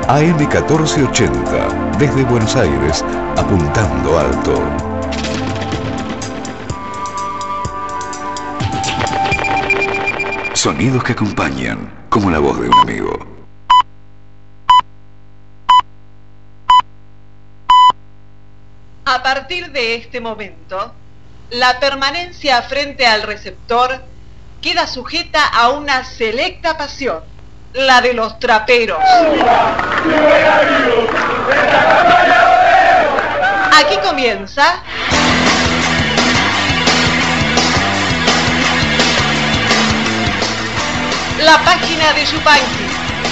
AM 1480, desde Buenos Aires, apuntando alto. Sonidos que acompañan, como la voz de un amigo. A partir de este momento, la permanencia frente al receptor queda sujeta a una selecta pasión, la de los traperos. Aquí comienza la página de Yupanqui,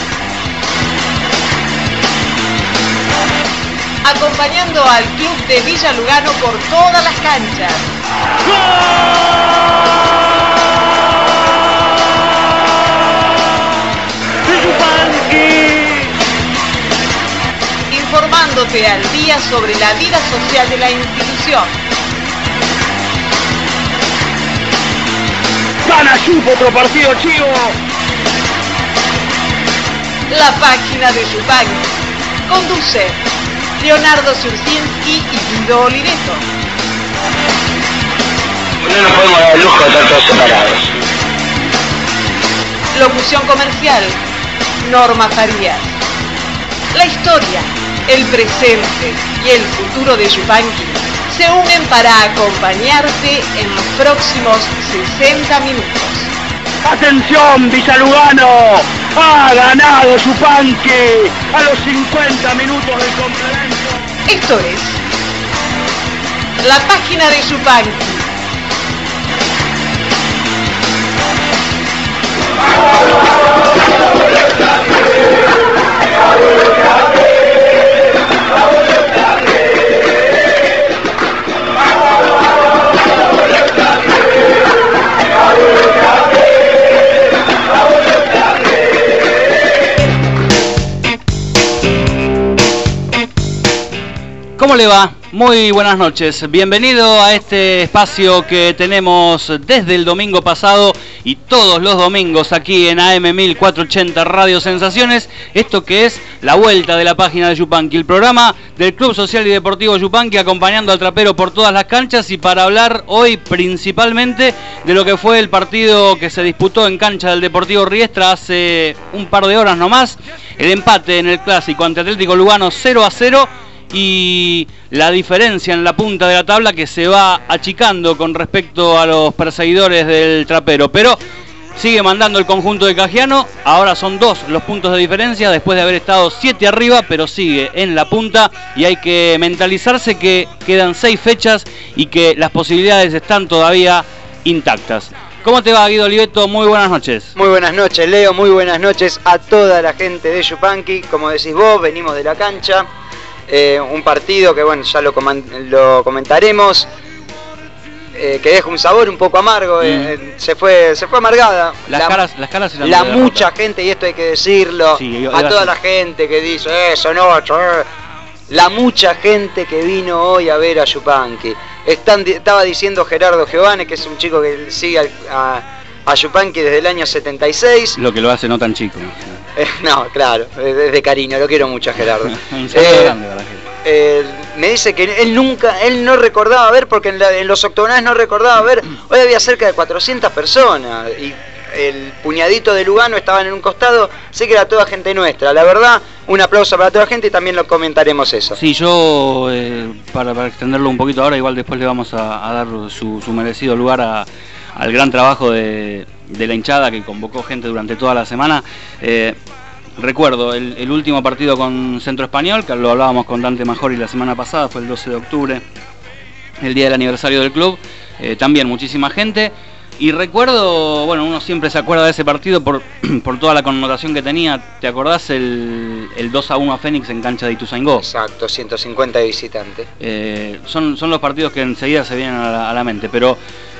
acompañando al club de Villa Lugano por todas las canchas. Informándote al día sobre la vida social de la institución. ¡Gana Yup otro partido, chivo! La página de Yupanqui. Conduce Leonardo Surcinski y Guido Oliveto. No nos podemos dar el lujo de estar todos separados. Locución comercial, Norma Farías. La historia, el presente y el futuro de Yupanqui se unen para acompañarte en los próximos 60 minutos. ¡Atención, Villalugano! ¡Ha ganado Yupanqui a los 50 minutos del complemento! Esto es la página de Yupanqui. ¿Cómo le va? Muy buenas noches. Bienvenido a este espacio que tenemos desde el domingo pasado y todos los domingos aquí en AM 1480 Radio Sensaciones. Esto que es la vuelta de la página de Yupanqui, el programa del Club Social y Deportivo Yupanqui, acompañando al trapero por todas las canchas, y para hablar hoy principalmente de lo que fue el partido que se disputó en cancha del Deportivo Riestra hace un par de horas nomás. El empate en el clásico ante Atlético Lugano 0-0. Y la diferencia en la punta de la tabla que se va achicando con respecto a los perseguidores del trapero, pero sigue mandando el conjunto de Cagiano. Ahora son 2 los puntos de diferencia después de haber estado 7 arriba, pero sigue en la punta y hay que mentalizarse que quedan 6 fechas y que las posibilidades están todavía intactas. ¿Cómo te va, Guido Oliveto? Muy buenas noches. Muy buenas noches, Leo. Muy buenas noches a toda la gente de Yupanqui. Como decís vos, venimos de la cancha. Un partido que, bueno, ya lo comentaremos, que deja un sabor un poco amargo. Se fue amargada. Las caras la mucha gente, y esto hay que decirlo, sí, a toda la gente que dice eso, no, la mucha gente que vino hoy a ver a Yupanqui. Estaba diciendo Gerardo Giovanni, que es un chico que sigue a Yupanqui desde el año 76. Lo que lo hace no tan chico. No, claro, desde cariño, lo quiero mucho a Gerardo. Un saludo grande para Gerardo. Me dice que él no recordaba ver, porque en los octogonales no recordaba ver, hoy había cerca de 400 personas, y el puñadito de Lugano estaban en un costado, sé que era toda gente nuestra. La verdad, un aplauso para toda la gente y también lo comentaremos eso. Sí, yo, para extenderlo un poquito ahora, igual después le vamos a dar su merecido lugar al gran trabajo de la hinchada que convocó gente durante toda la semana. Recuerdo el último partido con Centro Español, que lo hablábamos con Dante Majori la semana pasada, fue el 12 de octubre, el día del aniversario del club. También muchísima gente. Y recuerdo, bueno, uno siempre se acuerda de ese partido por toda la connotación que tenía. ¿Te acordás el 2-1 a Fénix en cancha de Ituzaingó? Exacto, 150 de visitante. Son los partidos que enseguida se vienen a la mente, pero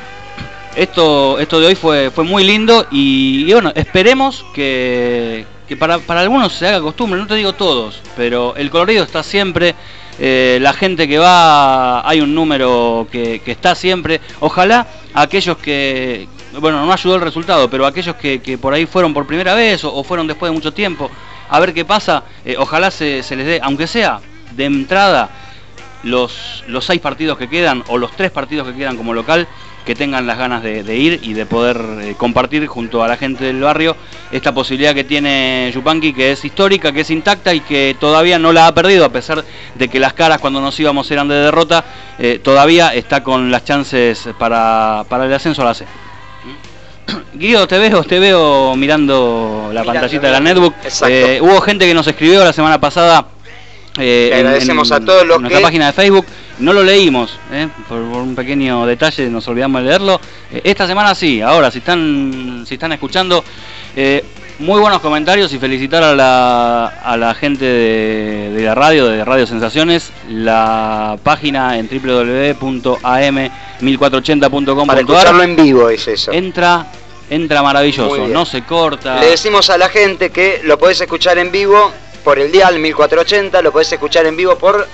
esto de hoy fue muy lindo y bueno, esperemos que para algunos se haga costumbre, no te digo todos, pero el colorido está siempre. La gente que va, hay un número que está siempre. Ojalá aquellos que, bueno, no ayudó el resultado, pero aquellos que por ahí fueron por primera vez o fueron después de mucho tiempo, a ver qué pasa. Ojalá se les dé, aunque sea de entrada, los 6 partidos que quedan, o los 3 partidos que quedan como local, que tengan las ganas de ir y de poder compartir junto a la gente del barrio esta posibilidad que tiene Yupanqui, que es histórica, que es intacta y que todavía no la ha perdido, a pesar de que las caras cuando nos íbamos eran de derrota. Todavía está con las chances para el ascenso a la C. Guido, te veo mirando la pantallita de la netbook. Hubo gente que nos escribió la semana pasada. Agradecemos a todos los en nuestra página de Facebook. No lo leímos, por un pequeño detalle nos olvidamos de leerlo. Esta semana sí, ahora si están escuchando, muy buenos comentarios, y felicitar a la gente de la radio, de Radio Sensaciones. La página en www.am1480.com.ar. Para escucharlo en vivo es eso. Entra maravilloso, no se corta. Le decimos a la gente que lo podés escuchar en vivo por el dial 1480, lo podés escuchar en vivo por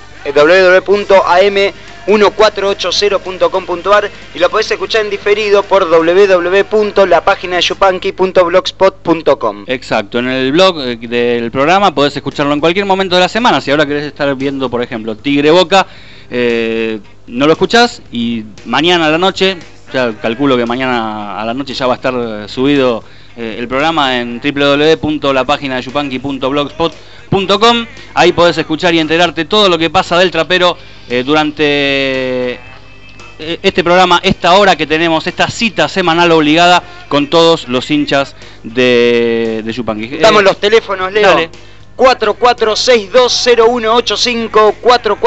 www.am1480.com.ar y lo podés escuchar en diferido por www.lapaginadeyupanqui.blogspot.com. Exacto, en el blog del programa podés escucharlo en cualquier momento de la semana. Si ahora querés estar viendo, por ejemplo, Tigre Boca, no lo escuchás, y mañana a la noche, ya calculo que mañana a la noche ya va a estar subido el programa en www.lapaginadeyupanqui.blogspot.com. Ahí podés escuchar y enterarte todo lo que pasa del trapero durante este programa, esta hora que tenemos, esta cita semanal obligada con todos los hinchas de Yupanqui. Damos los teléfonos, Leo. Dale. 44620185,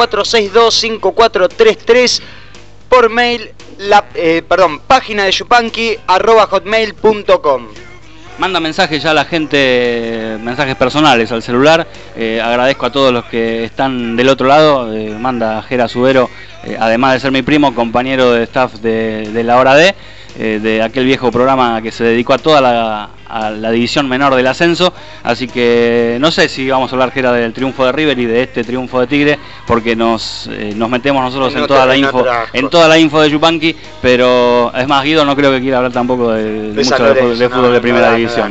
44625433, por mail página de yupanqui@hotmail.com. Manda mensajes ya a la gente, mensajes personales al celular. Agradezco a todos los que están del otro lado. Manda Jera Subero, además de ser mi primo, compañero de staff de la hora D, de aquel viejo programa que se dedicó a toda a la división menor del ascenso. Así que no sé si vamos a hablar, Jera, del triunfo de River y de este triunfo de Tigre, porque nos metemos nosotros en toda la info de Yupanqui, pero es más, Guido no creo que quiera hablar tampoco de fútbol de primera división.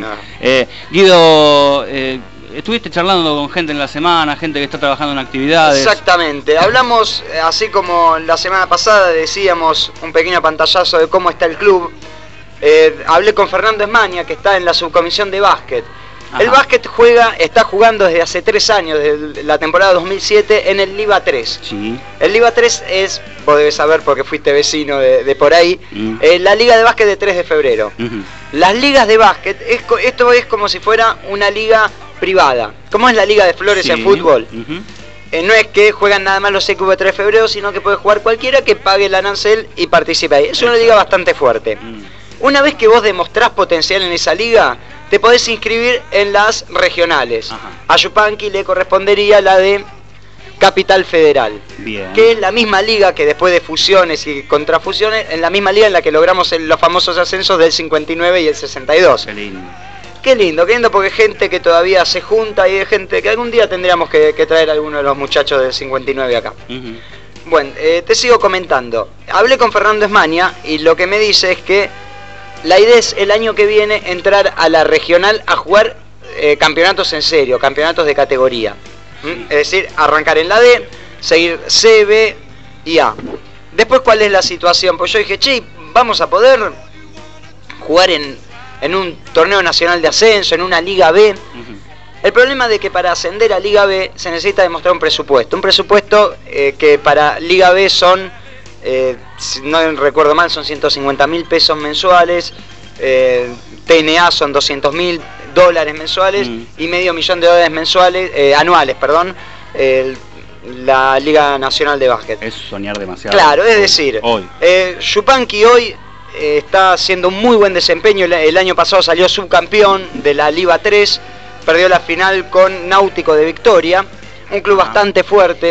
Guido, estuviste charlando con gente en la semana, gente que está trabajando en actividades. Exactamente, hablamos, así como la semana pasada decíamos un pequeño pantallazo de cómo está el club. Hablé con Fernando Esmaña, que está en la subcomisión de básquet. Ajá. El básquet está jugando desde hace 3 años, desde la temporada 2007, en el LIVA 3. Sí. El LIVA 3 es, vos debes saber porque fuiste vecino de por ahí, la liga de básquet de 3 de febrero. Las ligas de básquet, esto es como si fuera una liga privada, como es la liga de Flores en fútbol. No es que juegan nada más los equipos de 3 de febrero, sino que puede jugar cualquiera que pague el arancel y participe ahí. Es una liga bastante fuerte. Una vez que vos demostrás potencial en esa liga, te podés inscribir en las regionales. Ajá. A Yupanqui le correspondería la de Capital Federal. Bien. Que es la misma liga que después de fusiones y contrafusiones, en la misma liga en la que logramos los famosos ascensos del 59 y el 62. Qué lindo porque hay gente que todavía se junta y hay gente que algún día tendríamos que traer a alguno de los muchachos del 59 acá. Bueno, te sigo comentando. Hablé con Fernando Esmaña y lo que me dice es que la idea es el año que viene entrar a la regional a jugar campeonatos en serio, campeonatos de categoría. Es decir, arrancar en la D, seguir C, B y A. Después, ¿cuál es la situación? Pues yo dije, che, vamos a poder jugar en un torneo nacional de ascenso, en una Liga B. El problema de que para ascender a Liga B se necesita demostrar un presupuesto. Un presupuesto que para Liga B son, si no recuerdo mal, son 150.000 pesos mensuales. TNA son $200.000 mensuales y $500.000 mensuales, anuales, perdón. La Liga Nacional de Básquet. Es soñar demasiado. Claro, es decir, Yupanqui hoy está haciendo un muy buen desempeño. El año pasado salió subcampeón de la Liga 3, perdió la final con Náutico de Victoria, un club bastante fuerte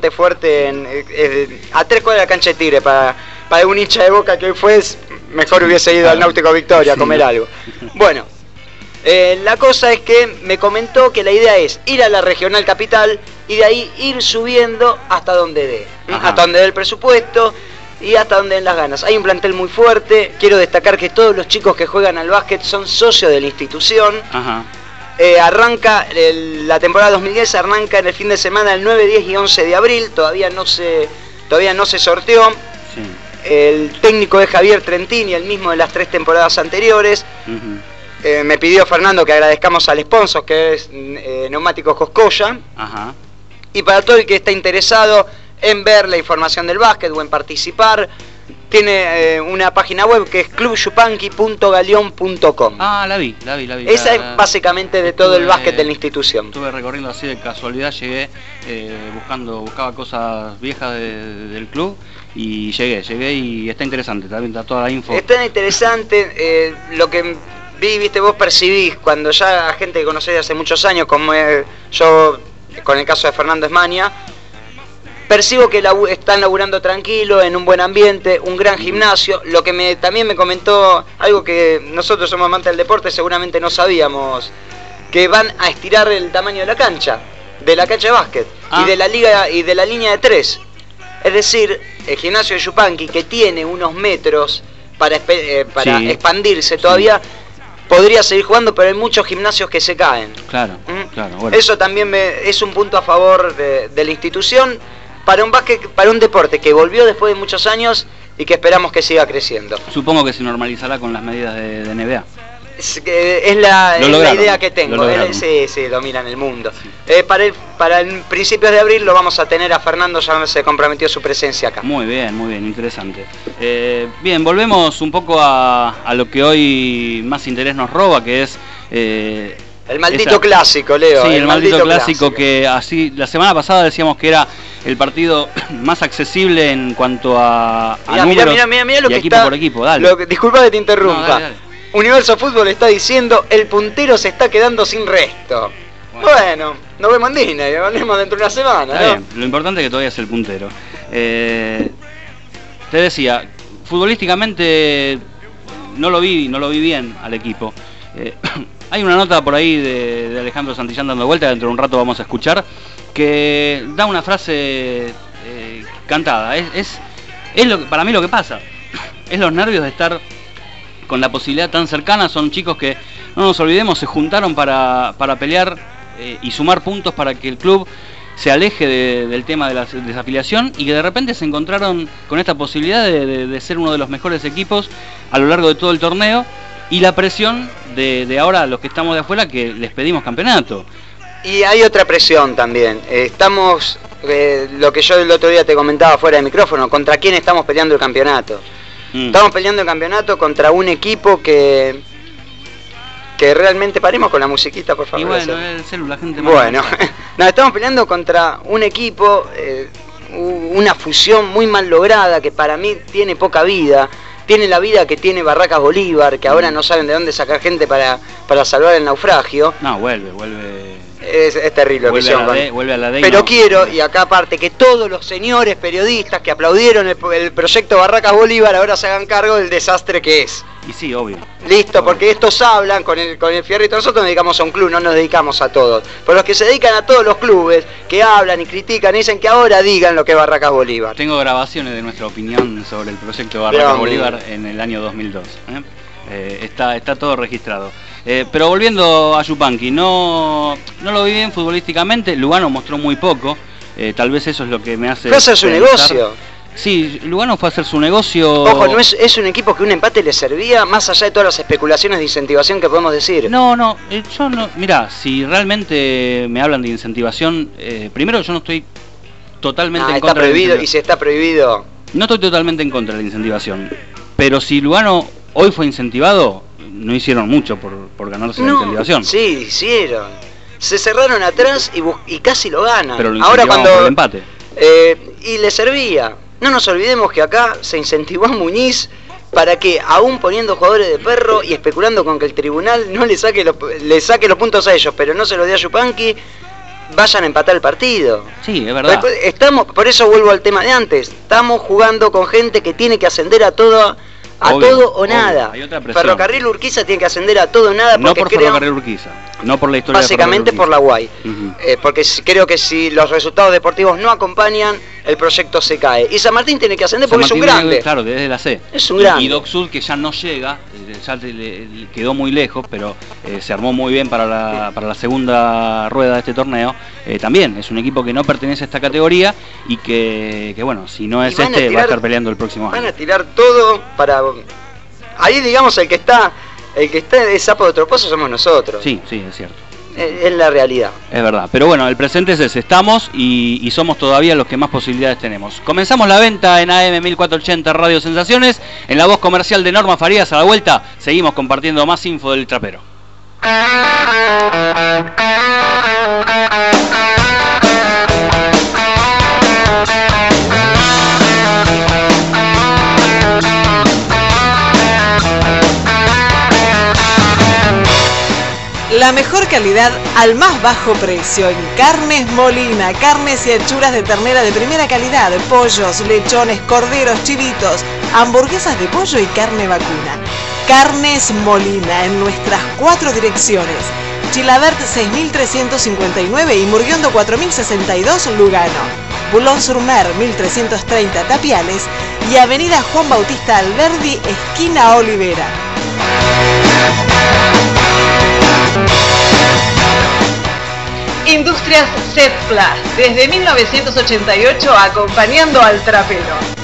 a 3 cuadras de la cancha de Tigre. Para un hincha de Boca que hoy fue, mejor hubiese ido al Náutico de Victoria a comer algo. Bueno, la cosa es que me comentó que la idea es ir a la Regional Capital y de ahí ir subiendo hasta donde dé, hasta donde dé el presupuesto y hasta donde den las ganas. Hay un plantel muy fuerte. Quiero destacar que todos los chicos que juegan al básquet son socios de la institución. Arranca la temporada 2010, arranca en el fin de semana el 9, 10 y 11 de abril. Todavía no se sorteó. Sí. El técnico es Javier Trentini, el mismo de las 3 temporadas anteriores. Me pidió Fernando que agradezcamos al sponsor, que es Neumáticos Coscoya. Ajá. Y para todo el que está interesado en ver la información del básquet o en participar, tiene una página web que es clubyupanqui.galeon.com. Ah, la vi. Esa es básicamente de todo el básquet de la institución. Estuve recorriendo así de casualidad, llegué buscaba cosas viejas del club y llegué y está interesante, también está toda la info. Está interesante, lo que viste, vos percibís cuando ya gente que conocés de hace muchos años, como yo con el caso de Fernando Esmaña, percibo que están laburando tranquilo, en un buen ambiente, un gran gimnasio. Lo que también me comentó, algo que nosotros somos amantes del deporte, seguramente no sabíamos, que van a estirar el tamaño de la cancha de básquet y de la liga y de la línea de 3. Es decir, el gimnasio de Yupanqui, que tiene unos metros para expandirse todavía, podría seguir jugando, pero hay muchos gimnasios que se caen. Claro, bueno. Eso también es un punto a favor de la institución para un básquet, para un deporte que volvió después de muchos años y que esperamos que siga creciendo. Supongo que se normalizará con las medidas de NBA. Es la idea que tengo. Sí, dominan el mundo. Sí. Para el principios de abril lo vamos a tener a Fernando, ya se comprometió su presencia acá. Muy bien, interesante. Bien, volvemos un poco a lo que hoy más interés nos roba, que es... el maldito clásico, Leo. Sí, el maldito clásico que así la semana pasada decíamos que era el partido más accesible en cuanto a números mira lo y que equipo está, por equipo. Dale. Disculpa que te interrumpa. No, dale. Universo Fútbol está diciendo el puntero se está quedando sin resto. Bueno, nos vemos en Disney, volvemos dentro de una semana. Está bien. Lo importante es que todavía es el puntero. Te decía, futbolísticamente no lo vi bien al equipo. Hay una nota por ahí de Alejandro Santillán dando vuelta, dentro de un rato vamos a escuchar, que da una frase cantada. Es para mí lo que pasa. Es los nervios de estar con la posibilidad tan cercana. Son chicos que, no nos olvidemos, se juntaron para pelear y sumar puntos para que el club se aleje del tema de la desafiliación, y que de repente se encontraron con esta posibilidad de ser uno de los mejores equipos a lo largo de todo el torneo, y la presión de ahora los que estamos de afuera, que les pedimos campeonato. Y hay otra presión también. Estamos, lo que yo el otro día te comentaba fuera de micrófono, ¿contra quién estamos peleando el campeonato? Estamos peleando el campeonato contra un equipo que realmente... Paremos con la musiquita, por favor. Y bueno, el celular, gente... Bueno, no, estamos peleando contra un equipo, una fusión muy mal lograda, que para mí tiene poca vida. Tiene la vida que tiene Barracas Bolívar, que ahora no saben de dónde sacar gente para salvar el naufragio. No, vuelve. Es terrible lo que hicieron. Vuelve a la DEI. Pero quiero, y acá aparte, que todos los señores periodistas que aplaudieron el proyecto Barracas Bolívar ahora se hagan cargo del desastre que es. Y sí, obvio. Listo, obvio. Porque estos hablan con el fierrito. Nosotros nos dedicamos a un club, no nos dedicamos a todos. Pero los que se dedican a todos los clubes, que hablan y critican, dicen que ahora digan lo que es Barracas Bolívar. Tengo grabaciones de nuestra opinión sobre el proyecto Barracas Bolívar en el año 2002. Está todo registrado. Pero volviendo a Yupanqui, no lo vi bien futbolísticamente. Lugano mostró muy poco. Tal vez eso es lo que me hace... Fue a hacer su negocio. Sí, Lugano fue a hacer su negocio. Ojo, no es un equipo que un empate le servía, más allá de todas las especulaciones de incentivación que podemos decir. No, yo no. Mirá, si realmente me hablan de incentivación, primero yo no estoy totalmente en contra. Está prohibido, y si está prohibido. No estoy totalmente en contra de la incentivación. Pero si Lugano hoy fue incentivado, no hicieron mucho por ganarse la incentivación. Sí, hicieron. Se cerraron atrás y casi lo ganan. Pero lo ahora cuando por el empate. Y le servía. No nos olvidemos que acá se incentivó a Muñiz para que, aún poniendo jugadores de perro y especulando con que el tribunal no le saque los puntos a ellos, pero no se los dé a Yupanqui, vayan a empatar el partido. Sí, es verdad. Por eso vuelvo al tema de antes. Estamos jugando con gente que tiene que ascender a todo o nada. Hay otra presión. Ferrocarril Urquiza tiene que ascender a todo o nada. No por Ferrocarril Urquiza, no por la historia básicamente de por la UAI. Porque creo que si los resultados deportivos no acompañan, el proyecto se cae. Y San Martín tiene que ascender porque es un grande. Claro, desde la C. Es un grande. Y Doc Sud, que ya no llega, ya le quedó muy lejos, pero se armó muy bien para la segunda rueda de este torneo. También es un equipo que no pertenece a esta categoría y que bueno, si no es va a estar peleando el próximo año. Van a tirar todo para... Ahí, digamos, el que está de sapo de otro pozo somos nosotros. Sí, es cierto. Es la realidad. Es verdad, pero bueno, el presente es ese, estamos y somos todavía los que más posibilidades tenemos. Comenzamos la venta en AM 1480 Radio Sensaciones, en la voz comercial de Norma Farías. A la vuelta seguimos compartiendo más info del trapero. La mejor calidad al más bajo precio en Carnes Molina, carnes y achuras de ternera de primera calidad, pollos, lechones, corderos, chivitos, hamburguesas de pollo y carne vacuna. Carnes Molina en nuestras 4 direcciones: Chilabert 6359 y Murguiondo 4062 Lugano, Boulogne-sur-Mer 1330 Tapiales y Avenida Juan Bautista Alberdi, esquina Olivera. Industrias Setplas, desde 1988 acompañando al trapero.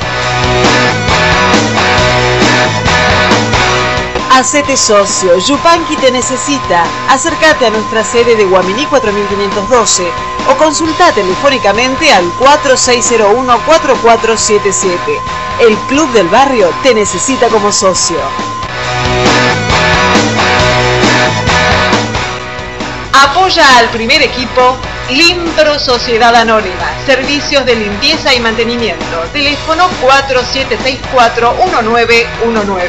Hacete socio, Yupanqui te necesita. Acércate a nuestra sede de Guaminí 4512 o consulta telefónicamente al 4601-4477. El Club del Barrio te necesita como socio. Apoya al primer equipo Limpro Sociedad Anónima. Servicios de limpieza y mantenimiento. Teléfono 4764-1919.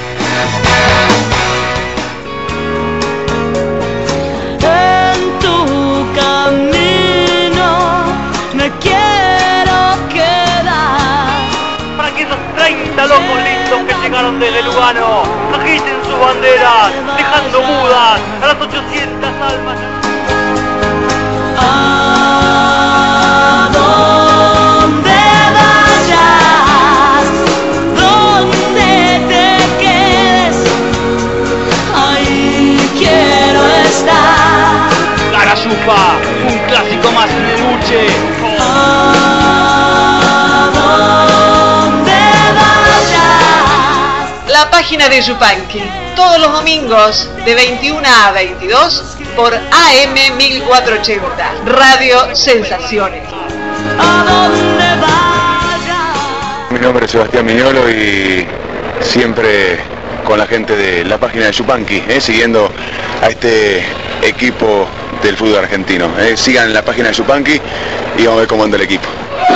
En tu camino me quiero quedar. Para que esos 30 locos listos que llegaron desde Lugano agiten sus banderas, dejando mudas a las 800 almas. A donde vayas, donde te quedes, ahí quiero estar. Garayupa, un clásico más en el buche. A donde vayas. La página de Yupanqui, todos los domingos de 21 a 22 por AM 1480, Radio Sensaciones. A donde vayas. Mi nombre es Sebastián Miñolo y siempre con la gente de la página de Yupanqui, siguiendo a este equipo del fútbol argentino. Sigan la página de Yupanqui y vamos a ver cómo anda el equipo.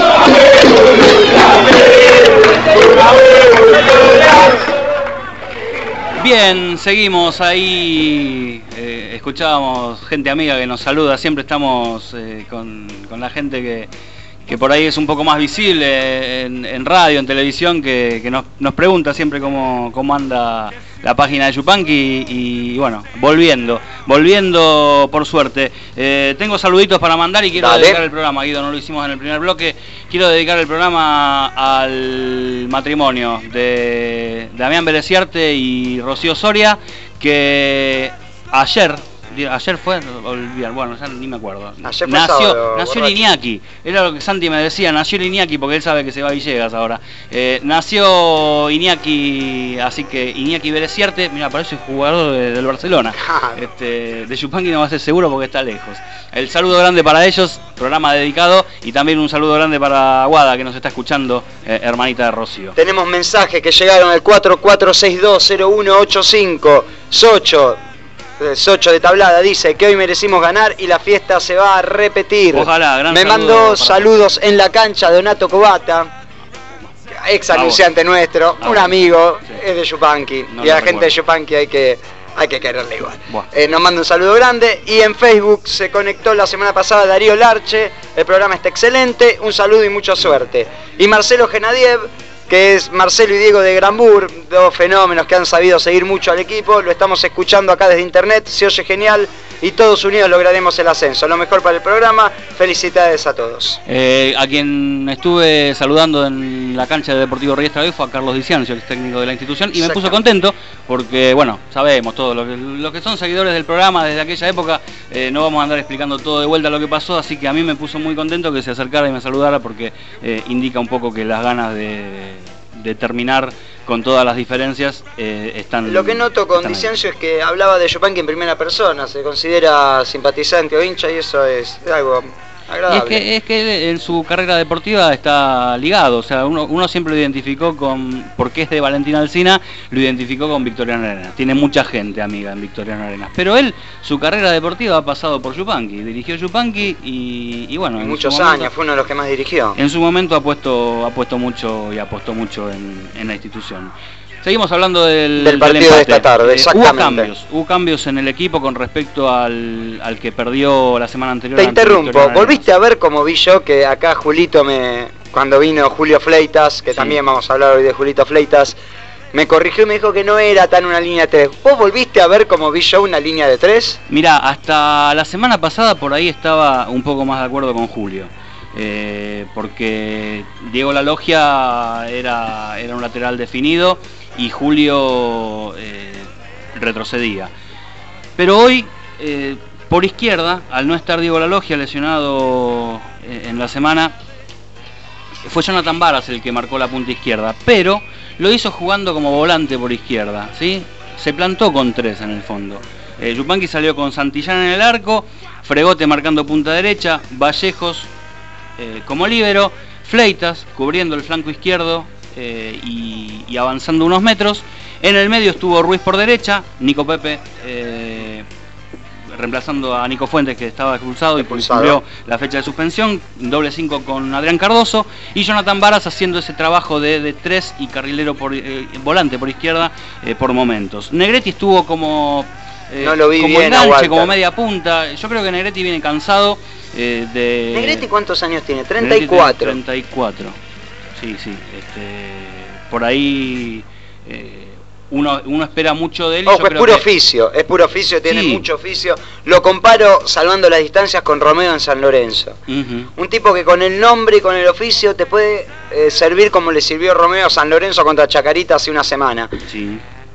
Bien, seguimos ahí, escuchábamos gente amiga que nos saluda, siempre estamos con la gente que por ahí es un poco más visible en radio, en televisión, que nos pregunta siempre cómo anda la página de Yupanqui y bueno, volviendo por suerte. Tengo saluditos para mandar y quiero dedicar el programa, Guido, no lo hicimos en el primer bloque, quiero dedicar el programa al matrimonio de Damián Bereciarte y Rocío Soria, que ayer fue, bueno, ya ni me acuerdo. Nació el Iñaki, era lo que Santi me decía, nació el Iñaki porque él sabe que se va a Villegas ahora. Nació Iñaki, así que Iñaki Bereciarte, mira, parece jugador del Barcelona. De Yupanqui no va a ser seguro porque está lejos. El saludo grande para ellos, programa dedicado, y también un saludo grande para Guada que nos está escuchando, hermanita de Rocío. Tenemos mensajes que llegaron al 44620185. Socho de Tablada dice que hoy merecimos ganar y la fiesta se va a repetir. Ojalá, gran Me mandó saludos en la cancha Donato Cobata, ex anunciante nuestro, un amigo, es de Yupanqui, y a la gente de Yupanqui hay que quererle igual. Nos manda un saludo grande. Y en Facebook se conectó la semana pasada Darío Larche, el programa está excelente, un saludo y mucha suerte. Y Marcelo Genadiev, que es Marcelo y Diego de Granbur, dos fenómenos que han sabido seguir mucho al equipo, lo estamos escuchando acá desde internet, se oye genial. y todos unidos lograremos el ascenso. Lo mejor para el programa, felicidades a todos. A quien estuve saludando en la cancha de Deportivo Riestra hoy fue a Carlos Diciancio, el técnico de la institución, y me puso contento porque, bueno, sabemos todo, lo que son seguidores del programa desde aquella época, no vamos a andar explicando todo de vuelta lo que pasó, así que a mí me puso muy contento que se acercara y me saludara porque indica un poco que las ganas de terminar con todas las diferencias están. Lo que noto con Diciancio es que hablaba de Yupanqui en primera persona, se considera simpatizante o hincha y eso es algo agradable. Y es que en su carrera deportiva está ligado, o sea, uno siempre lo identificó porque es de Valentín Alsina, lo identificó con Victoriano Arenas. Tiene mucha gente amiga en Victoriano Arenas, pero él, su carrera deportiva ha pasado por Yupanqui, dirigió Yupanqui y bueno. Muchos años, fue uno de los que más dirigió. En su momento ha puesto mucho y apostó mucho en la institución. Seguimos hablando del partido de esta tarde, exactamente. Hubo cambios en el equipo con respecto al que perdió la semana anterior. Te interrumpo, ¿volviste a ver como vi yo que acá Julito cuando vino Julio Fleitas, que también vamos a hablar hoy de Julito Fleitas, me corrigió y me dijo que no era tan una línea de 3. ¿Vos volviste a ver como vi yo una línea de 3? Mirá, hasta la semana pasada por ahí estaba un poco más de acuerdo con Julio. Porque Diego La Loggia era un lateral definido y Julio retrocedía. Pero hoy, por izquierda, al no estar Diego La Loggia lesionado en la semana, fue Jonathan Varas el que marcó la punta izquierda, pero lo hizo jugando como volante por izquierda, ¿sí? Se plantó con 3 en el fondo. Yupanqui salió con Santillán en el arco, Fregote marcando punta derecha, Vallejos como líbero, Fleitas cubriendo el flanco izquierdo y avanzando unos metros. En el medio estuvo Ruiz por derecha, Nico Pepe reemplazando a Nico Fuentes, que estaba expulsado y cumplió la fecha de suspensión, doble 5 con Adrián Cardoso, y Jonathan Varas haciendo ese trabajo de 3 y carrilero volante por izquierda por momentos. Negretti estuvo como no lo vi como bien, enganche, como media punta. Yo creo que Negretti viene cansado de... ¿Negretti cuántos años tiene? 34. 34. Sí. Por ahí uno espera mucho de él. Ojo, es puro oficio, tiene mucho oficio. Lo comparo, salvando las distancias, con Romeo en San Lorenzo. Un tipo que con el nombre y con el oficio te puede servir como le sirvió Romeo a San Lorenzo contra Chacarita hace una semana. Sí.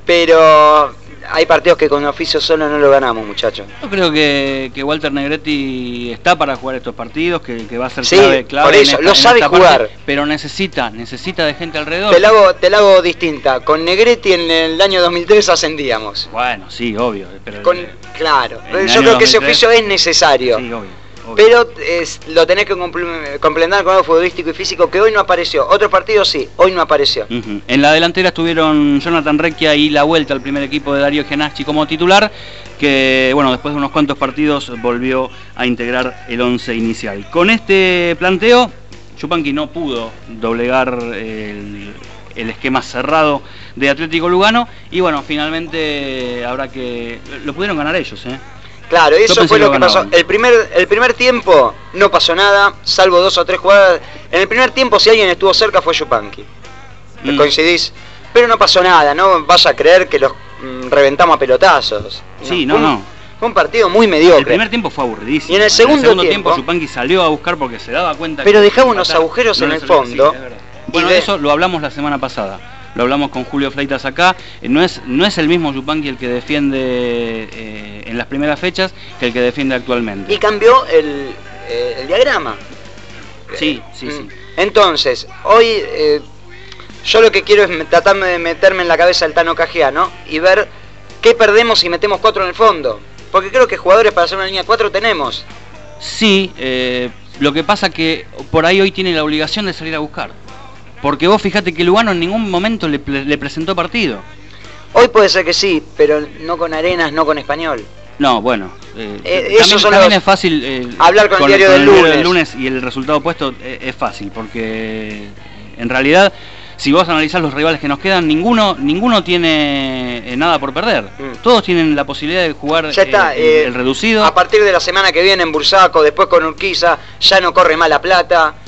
Pero hay partidos que con oficio solo no lo ganamos, muchachos. Yo creo que Walter Negretti está para jugar estos partidos, que va a ser clave por eso, lo sabe jugar. Parte, pero necesita de gente alrededor. Te la hago distinta. Con Negretti en el año 2003 ascendíamos. Bueno, sí, obvio. Pero claro, yo creo que ese oficio es necesario. Sí, obvio. Pero lo tenés que complementar con algo futbolístico y físico que hoy no apareció. Otros partidos sí, hoy no apareció. En la delantera estuvieron Jonathan Recchia y la vuelta al primer equipo de Darío Genaschi como titular, que bueno, después de unos cuantos partidos volvió a integrar el 11 inicial. Con este planteo, Yupanqui no pudo doblegar el esquema cerrado de Atlético Lugano y bueno, finalmente lo pudieron ganar ellos, Claro, eso fue lo que pasó. El primer tiempo no pasó nada, salvo 2 o 3 jugadas. En el primer tiempo, si alguien estuvo cerca, fue Yupanqui. ¿Coincidís? Pero no pasó nada, no vaya a creer que los reventamos a pelotazos. Sí, Fue un partido muy mediocre. El primer tiempo fue aburridísimo. Y en el segundo tiempo Yupanqui salió a buscar porque se daba cuenta. Pero dejaba unos agujeros en el fondo. Sí, bueno, eso lo hablamos la semana pasada. Lo hablamos con Julio Fleitas acá. No es el mismo Yupanqui el que defiende en las primeras fechas que el que defiende actualmente. Y cambió el diagrama. Sí. Entonces, hoy yo lo que quiero es tratar de meterme en la cabeza del Tano Cagiano y ver qué perdemos si metemos 4 en el fondo. Porque creo que jugadores para hacer una línea 4 tenemos. Sí, lo que pasa que por ahí hoy tiene la obligación de salir a buscar. Porque vos fíjate que Lugano en ningún momento le presentó partido. Hoy puede ser que sí, pero no con Arenas, no con Español. No, bueno. También es fácil hablar con el diario del lunes y el resultado puesto es fácil, porque en realidad, si vos analizás los rivales que nos quedan, ninguno tiene nada por perder. Todos tienen la posibilidad de jugar ya está, el reducido. A partir de la semana que viene en Bursaco, después con Urquiza, ya no corre más La Plata.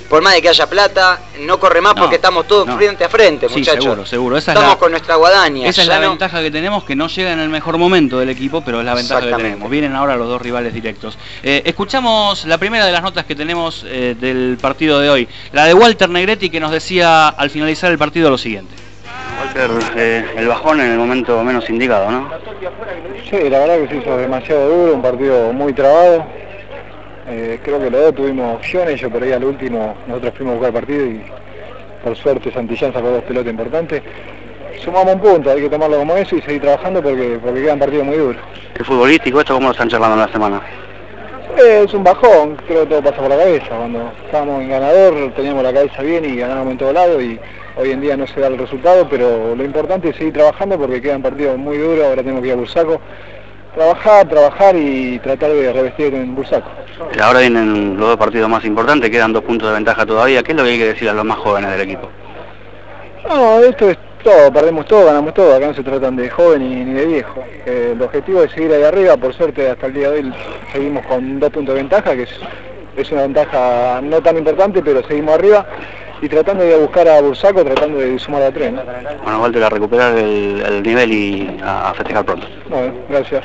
por más de que haya plata, no corre más porque estamos todos frente a frente, muchachos. Sí, seguro. Estamos con nuestra guadaña. Esa es la ventaja que tenemos, que no llega en el mejor momento del equipo, pero es la ventaja que tenemos. Vienen ahora los dos rivales directos. Escuchamos la primera de las notas que tenemos del partido de hoy, la de Walter Negretti, que nos decía al finalizar el partido lo siguiente. Walter, el bajón en el momento menos indicado, ¿no? Sí, la verdad que se hizo demasiado duro, un partido muy trabado. Creo que los dos tuvimos opciones, yo por ahí al último nosotros fuimos a buscar el partido y por suerte Santillán sacó 2 pelotas importantes. Sumamos un punto, hay que tomarlo como eso y seguir trabajando porque quedan partidos muy duros. ¿El futbolístico esto cómo lo están charlando en la semana? Es un bajón, creo que todo pasa por la cabeza. Cuando estábamos en ganador teníamos la cabeza bien y ganábamos en todo lado y hoy en día no se da el resultado, pero lo importante es seguir trabajando porque quedan partidos muy duros, ahora tenemos que ir a Bursaco. Trabajar y tratar de revestir en Bursaco. Ahora vienen los 2 partidos más importantes, quedan 2 puntos de ventaja todavía. ¿Qué es lo que hay que decir a los más jóvenes del equipo? No, esto es todo, perdemos todo, ganamos todo, acá no se tratan de joven ni de viejo. El objetivo es seguir ahí arriba, por suerte hasta el día de hoy seguimos con 2 puntos de ventaja, que es una ventaja no tan importante, pero seguimos arriba y tratando de buscar a Bursaco, tratando de sumar a 3, ¿no? Bueno, Walter, a recuperar el nivel y a festejar pronto. Bueno, gracias.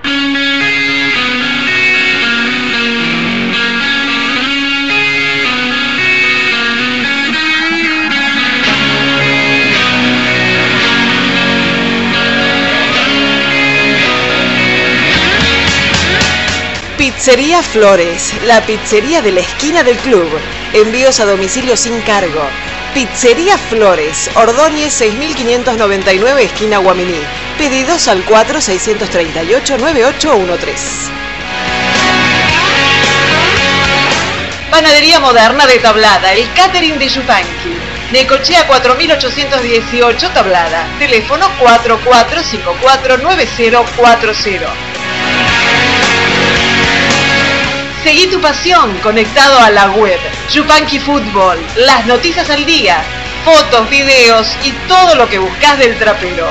Pizzería Flores, la pizzería de la esquina del club. Envíos a domicilio sin cargo. Pizzería Flores, Ordóñez 6599, esquina Guaminí. Pedidos al 4638-9813. Panadería Moderna de Tablada, el catering de Yupanqui. Necochea 4818 Tablada. Teléfono 44549040. Seguí tu pasión conectado a la web. Yupanqui Fútbol, las noticias al día, fotos, videos y todo lo que buscas del trapero.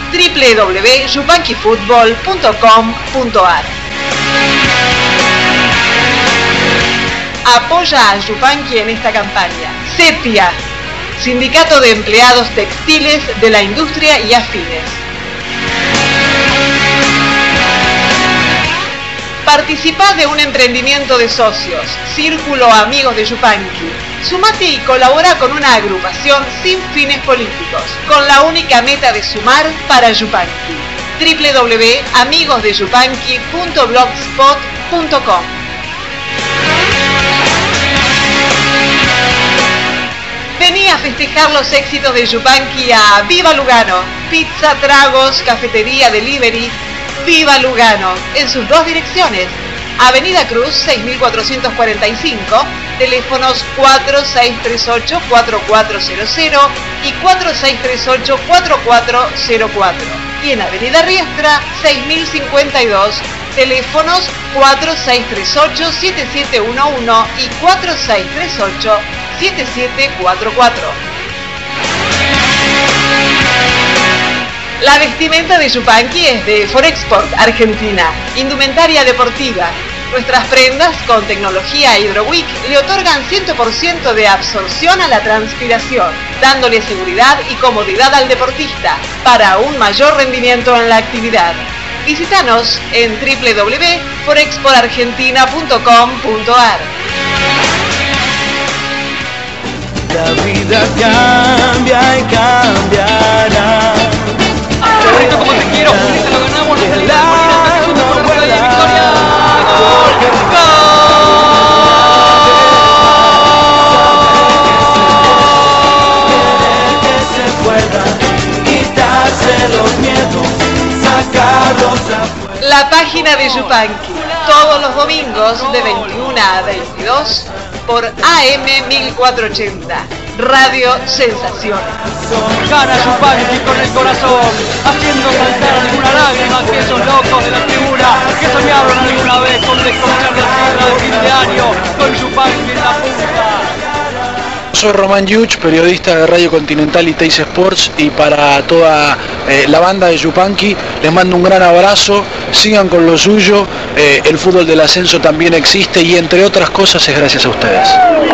www.yupanquifutbol.com.ar. Apoya a Yupanqui en esta campaña. Sepia, Sindicato de Empleados Textiles de la Industria y Afines. Participá de un emprendimiento de socios, Círculo Amigos de Yupanqui. Sumate y colabora con una agrupación sin fines políticos, con la única meta de sumar para Yupanqui. www.amigosdeyupanqui.blogspot.com. Vení a festejar los éxitos de Yupanqui a Viva Lugano. Pizza, tragos, cafetería, delivery. Viva Lugano, en sus 2 direcciones. Avenida Cruz 6445, teléfonos 4638-4400 y 4638-4404. Y en Avenida Riestra 6052, teléfonos 4638-7711 y 4638-7744. La vestimenta de Yupanqui es de Forexport Argentina, indumentaria deportiva. Nuestras prendas con tecnología HydroWick le otorgan 100% de absorción a la transpiración, dándole seguridad y comodidad al deportista para un mayor rendimiento en la actividad. Visítanos en www.forexportargentina.com.ar. La vida cambia y cambiará. Perrito, como te quiero, lo ganamos, nos salimos por de victoria. Que se pueda quitarse los miedos, sacarlos afuera. La página de Yupanqui, todos los domingos de 21 a 22 por AM 1480. Radio Sensaciones. Gana Yupanqui con el corazón, haciendo saltar alguna lágrima que esos locos de la tribuna que soñaron alguna vez con desconchar la tierra de fin de año con Yupanqui en la punta. Soy Román Yuch, periodista de Radio Continental y Teis Sports, y para toda la banda de Yupanqui les mando un gran abrazo, sigan con lo suyo, el fútbol del ascenso también existe y entre otras cosas es gracias a ustedes.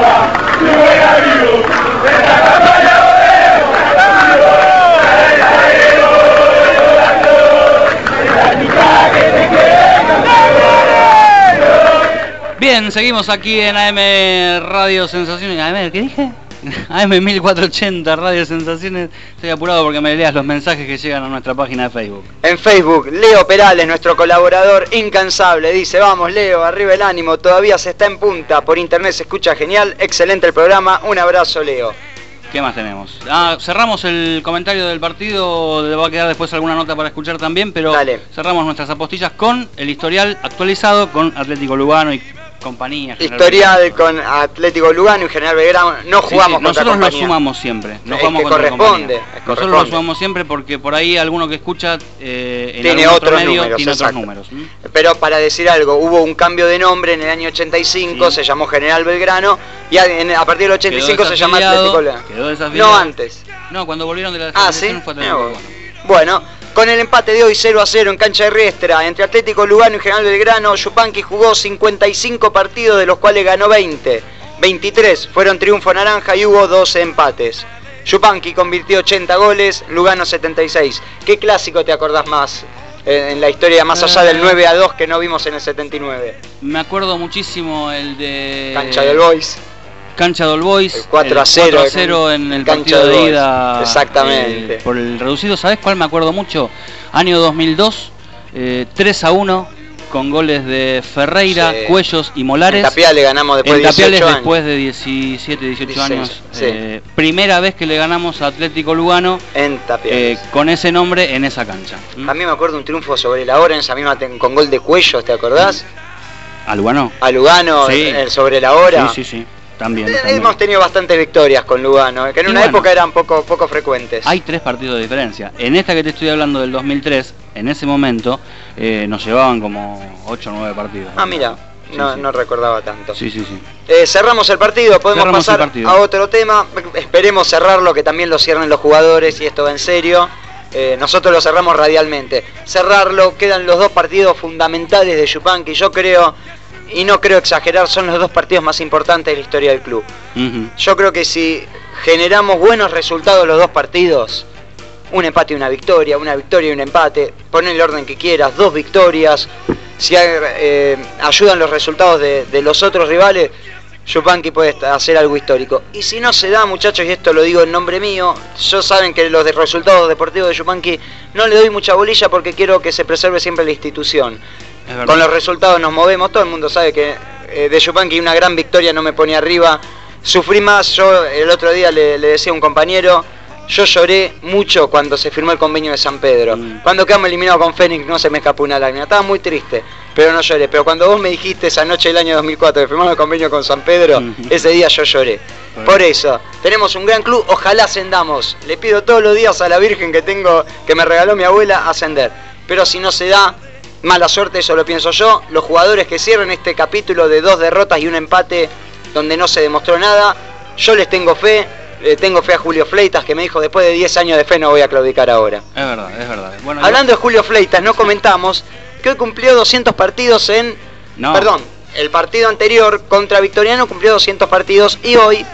Bien, seguimos aquí en AM Radio Sensaciones. AM, ¿qué dije? AM 1480 Radio Sensaciones. Estoy apurado porque me leas los mensajes que llegan a nuestra página de Facebook. En Facebook, Leo Perales, nuestro colaborador incansable, dice: vamos Leo, arriba el ánimo, todavía se está en punta, por internet se escucha genial, excelente el programa, un abrazo Leo. ¿Qué más tenemos? Cerramos el comentario del partido, le va a quedar después alguna nota para escuchar también, pero dale. Cerramos nuestras apostillas con el historial actualizado con Atlético Lugano y compañía. Historial con Atlético Lugano y General Belgrano. No jugamos contra nosotros lo sumamos siempre. No jugamos contra compañía. Nosotros lo sumamos siempre porque por ahí alguno que escucha tiene otros números. Pero para decir algo, hubo un cambio de nombre en el año 85, sí. Se llamó General Belgrano y a partir del 85 se llama Atlético Lugano. No antes. No, cuando volvieron de la desafiliación fue Atlético Lugano. Bueno. Con el empate de hoy 0-0 en cancha de Riestra entre Atlético Lugano y General Belgrano, Yupanqui jugó 55 partidos, de los cuales ganó 20. 23 fueron triunfo naranja y hubo 12 empates. Yupanqui convirtió 80 goles, Lugano 76. ¿Qué clásico te acordás más en la historia, más allá del 9-2 que no vimos en el 79? Me acuerdo muchísimo el de... Cancha del Boys. Cancha del Boys, 4-0 en el partido de ida. Exactamente. Por el reducido, ¿sabes cuál me acuerdo mucho? Año 2002, 3-1 con goles de Ferreira, sí. Cuellos y Molares. En Tapiales le ganamos después de 18 años. Después de 17, 18 años. Sí. Primera vez que le ganamos a Atlético Lugano en Tapiales. Con ese nombre en esa cancha. A mí me acuerdo un triunfo sobre la hora en esa misma con gol de Cuellos, ¿te acordás? ¿A Lugano? A Lugano, sí. Sobre la hora. Sí. También. Hemos tenido bastantes victorias con Lugano, que en una época eran poco frecuentes. Hay 3 partidos de diferencia. En esta que te estoy hablando del 2003, en ese momento, nos llevaban como 8 o 9 partidos. Mira, no recordaba tanto. Sí. Cerramos el partido, podemos pasar a otro tema. Esperemos cerrarlo, que también lo cierren los jugadores, y esto va en serio. Nosotros lo cerramos radialmente. Cerrarlo, quedan los 2 partidos fundamentales de Yupanqui, yo creo... Y no creo exagerar, son los 2 partidos más importantes de la historia del club. Yo creo que si generamos buenos resultados los 2 partidos, un empate y una victoria y un empate, pon el orden que quieras, 2 victorias, si ayudan los resultados de los otros rivales, Yupanqui puede hacer algo histórico. Y si no se da, muchachos, y esto lo digo en nombre mío, yo saben que los resultados deportivos de Yupanqui no le doy mucha bolilla porque quiero que se preserve siempre la institución. Con los resultados nos movemos, todo el mundo sabe que de Yupanqui una gran victoria no me pone arriba. Sufrí más, yo el otro día le decía a un compañero, yo lloré mucho cuando se firmó el convenio de San Pedro. Cuando quedamos eliminados con Fénix no se me escapó una lágrima, estaba muy triste, pero no lloré. Pero cuando vos me dijiste esa noche del año 2004 que firmamos el convenio con San Pedro, ese día yo lloré. Por eso, tenemos un gran club, ojalá ascendamos. Le pido todos los días a la Virgen que me regaló mi abuela ascender. Pero si no se da, mala suerte, eso lo pienso yo. Los jugadores que cierren este capítulo de 2 derrotas y un empate donde no se demostró nada, yo les tengo fe. Tengo fe a Julio Fleitas, que me dijo: después de 10 años de fe no voy a claudicar ahora. Es verdad. Bueno, hablando de Julio Fleitas, no comentamos que hoy cumplió 200 partidos Perdón, el partido anterior contra Victoriano cumplió 200 partidos y hoy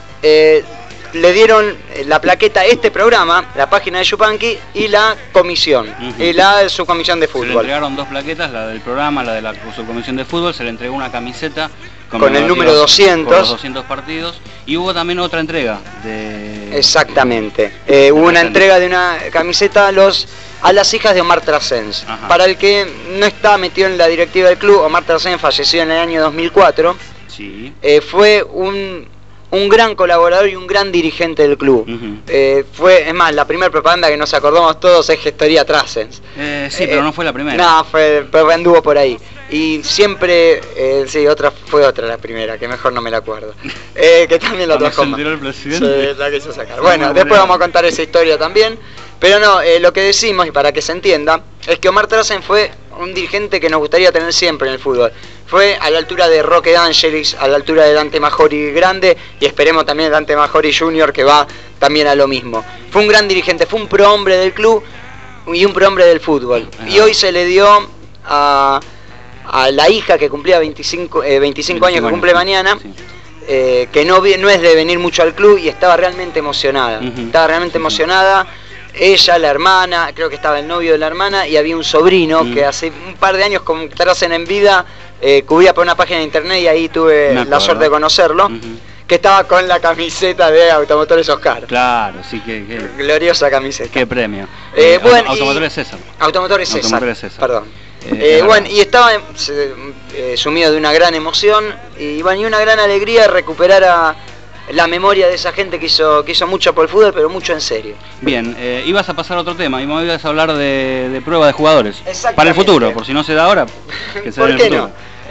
le dieron la plaqueta a este programa, la página de Yupanqui y la comisión, y la subcomisión de fútbol. Se le entregaron 2 plaquetas, la del programa, la de la subcomisión de fútbol, se le entregó una camiseta con el número 200. Con los 200 partidos, y hubo también otra entrega de... Exactamente, hubo una entrega de una camiseta a las hijas de Omar Trasens. Para el que no está metido en la directiva del club, Omar Trasens falleció en el año 2004. Sí. Fue un gran colaborador y un gran dirigente del club. Es más, la primera propaganda que nos acordamos todos es Gestoría Trasens. Sí, pero no fue la primera. No, pero anduvo por ahí. Y siempre, fue otra la primera, que mejor no me la acuerdo. Que también la trajo. El presidente. Sí, la quiso sacar. Bueno, después vamos a contar esa historia también. Pero no, lo que decimos, y para que se entienda, es que Omar Trasens fue un dirigente que nos gustaría tener siempre en el fútbol. Fue a la altura de Roque D'Angelis, a la altura de Dante Majori grande, y esperemos también Dante Majori Jr., que va también a lo mismo. Fue un gran dirigente, fue un prohombre del club y un prohombre del fútbol. Y hoy se le dio a la hija que cumplía 25 años, que cumple mañana, que no es de venir mucho al club, y estaba realmente emocionada. Estaba realmente emocionada. Ella, la hermana, creo que estaba el novio de la hermana, y había un sobrino que hace un par de años, como tracen en vida, cubría por una página de internet, y ahí tuve la suerte de conocerlo, que estaba con la camiseta de Automotores Oscar. Claro, sí, que gloriosa camiseta. Qué premio. Bueno, Automotores César. Automotores César, perdón. Bueno, y estaba sumido de una gran emoción, y una gran alegría recuperar la memoria de esa gente que hizo mucho por el fútbol, pero mucho en serio. Bien, ibas a pasar a otro tema, y me ibas a hablar de prueba de jugadores. Para el futuro, por si no se da ahora, que se dé en el futuro.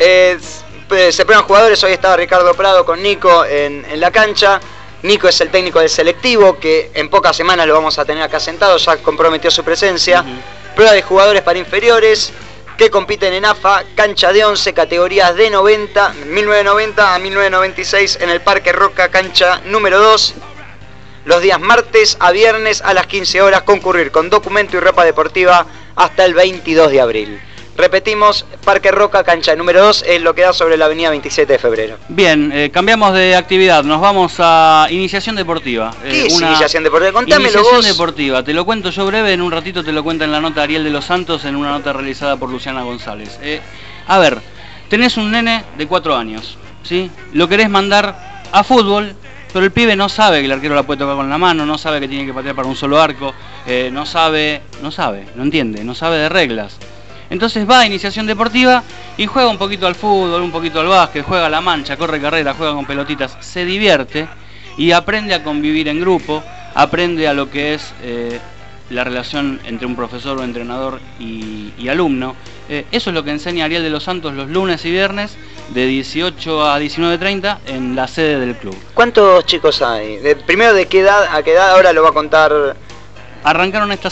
Se prueban jugadores. Hoy estaba Ricardo Prado con Nico en la cancha. Nico es el técnico del selectivo, que en pocas semanas lo vamos a tener acá sentado, ya comprometió su presencia. Prueba de jugadores para inferiores que compiten en AFA, cancha de 11, categorías de 1990 a 1996 en el Parque Roca, cancha número 2, los días martes a viernes a las 15 horas, concurrir con documento y ropa deportiva hasta el 22 de abril. Repetimos, Parque Roca, cancha número 2, es lo que da sobre la avenida 27 de febrero. Bien, cambiamos de actividad, nos vamos a iniciación deportiva. ¿Qué es iniciación deportiva? Contámelo iniciación vos. Deportiva, te lo cuento yo breve, en un ratito te lo cuenta en la nota Ariel de los Santos, en una nota realizada por Luciana González. A ver, tenés un nene de 4 años, ¿sí? Lo querés mandar a fútbol, pero el pibe no sabe que el arquero la puede tocar con la mano, no sabe que tiene que patear para un solo arco, no entiende, no sabe de reglas. Entonces va a iniciación deportiva y juega un poquito al fútbol, un poquito al básquet, juega a la mancha, corre carrera, juega con pelotitas, se divierte y aprende a convivir en grupo, aprende a lo que es la relación entre un profesor o entrenador y alumno. Eso es lo que enseña Ariel de los Santos los lunes y viernes de 18 a 19:30 en la sede del club. ¿Cuántos chicos hay? Primero, ¿de qué edad a qué edad? Ahora lo va a contar. Arrancaron esta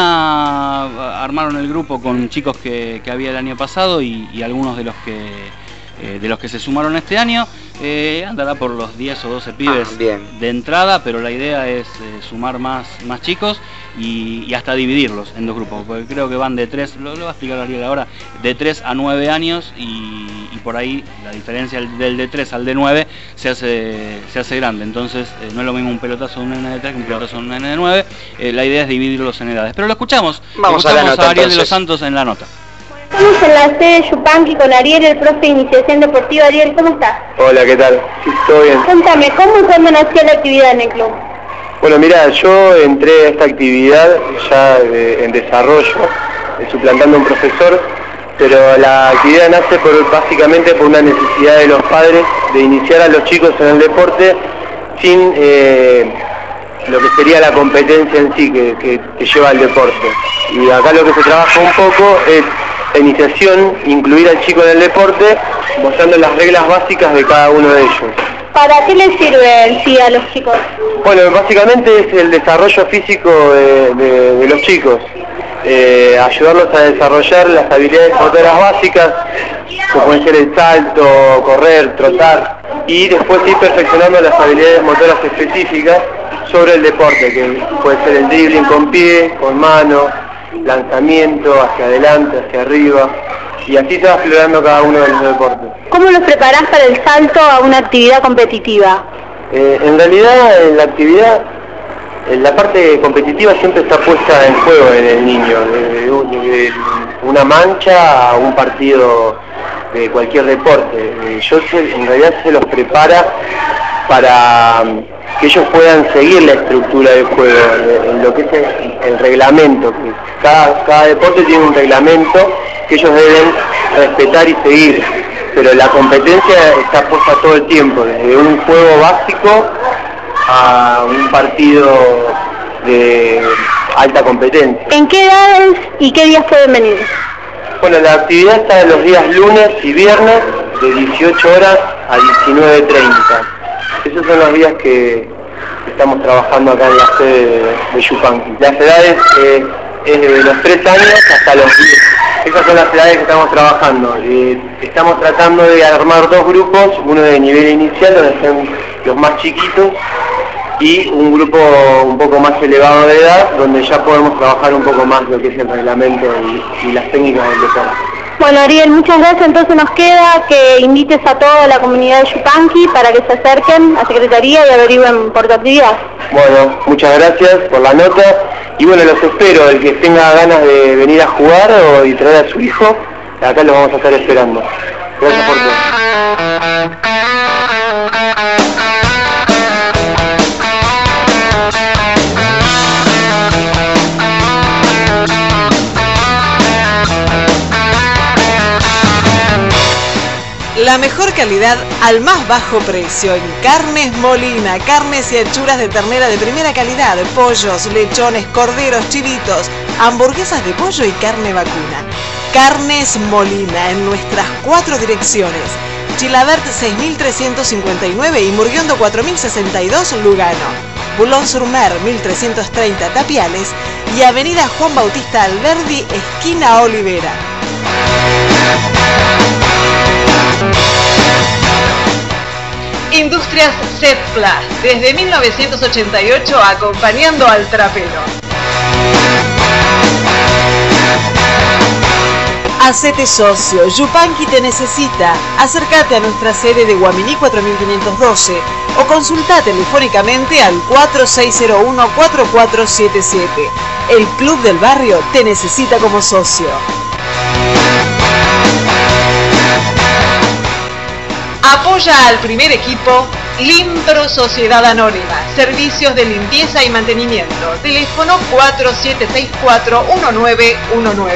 semana, armaron el grupo con chicos que había el año pasado y algunos de los que se sumaron este año. Andará por los 10 o 12 pibes de entrada, pero la idea es sumar más chicos y hasta dividirlos en dos grupos, porque creo que van de 3, lo va a explicar Ariel ahora, de 3 a 9 años y por ahí la diferencia del de 3 al de 9 se hace grande. Entonces no es lo mismo un pelotazo de un nene de 3 que un pelotazo de un nene de 9. La idea es dividirlos en edades, pero lo escuchamos. Vamos a la nota, a Ariel entonces. de los Santos en la nota. Estamos en la sede de Yupanqui con Ariel, el profe de iniciación deportiva. Ariel, ¿cómo estás? Hola, ¿qué tal? Sí, todo bien. Cuéntame, ¿cómo y cuándo nació la actividad en el club? Bueno, mira, yo entré a esta actividad ya en desarrollo, suplantando a un profesor, pero la actividad nace básicamente por una necesidad de los padres de iniciar a los chicos en el deporte sin lo que sería la competencia en sí que lleva el deporte. Y acá lo que se trabaja un poco es la iniciación, incluir al chico en el deporte, mostrando las reglas básicas de cada uno de ellos. ¿Para qué les sirve en sí a los chicos? Bueno, básicamente es el desarrollo físico de los chicos, ayudarlos a desarrollar las habilidades motoras básicas, que pueden ser el salto, correr, trotar, y después ir perfeccionando las habilidades motoras específicas sobre el deporte, que puede ser el dribbling con pie, con mano, lanzamiento hacia adelante, hacia arriba, y así se va explorando cada uno de los deportes. ¿Cómo los preparás para el salto a una actividad competitiva? En realidad, en la actividad, la parte competitiva siempre está puesta en juego en el niño, de una mancha a un partido de cualquier deporte. En realidad se los prepara para que ellos puedan seguir la estructura del juego, en lo que es el reglamento. Que cada deporte tiene un reglamento que ellos deben respetar y seguir, pero la competencia está puesta todo el tiempo, desde un juego básico a un partido de alta competencia. ¿En qué edades y qué días pueden venir? Bueno, la actividad está los días lunes y viernes de 18 horas a 19:30. Esos son los días que estamos trabajando acá en la sede de Yupanqui. Las edades es de los 3 años hasta los 10. Esas son las edades que estamos trabajando. Estamos tratando de armar 2 grupos, uno de nivel inicial, donde están los más chiquitos, y un grupo un poco más elevado de edad, donde ya podemos trabajar un poco más lo que es el reglamento y las técnicas del deporte. Bueno, Ariel, muchas gracias. Entonces nos queda que invites a toda la comunidad de Yupanqui para que se acerquen a Secretaría y averigüen por tu actividad. Bueno, muchas gracias por la nota y bueno, los espero. El que tenga ganas de venir a jugar y traer a su hijo, acá lo vamos a estar esperando. Gracias por todo. La mejor calidad al más bajo precio en Carnes Molina, carnes y achuras de ternera de primera calidad, pollos, lechones, corderos, chivitos, hamburguesas de pollo y carne vacuna. Carnes Molina en nuestras 4 direcciones: Chilabert 6359 y Murguiondo 4062 Lugano, Boulogne-sur-Mer 1330 Tapiales y Avenida Juan Bautista Alberdi, esquina Olivera. Industrias Setplas, desde 1988 acompañando al trapero. Hacete socio, Yupanqui te necesita. Acércate a nuestra sede de Guaminí 4512 o consulta telefónicamente al 4601-4477. El Club del Barrio te necesita como socio. Apoya al primer equipo Limpro Sociedad Anónima. Servicios de limpieza y mantenimiento. Teléfono 4764-1919.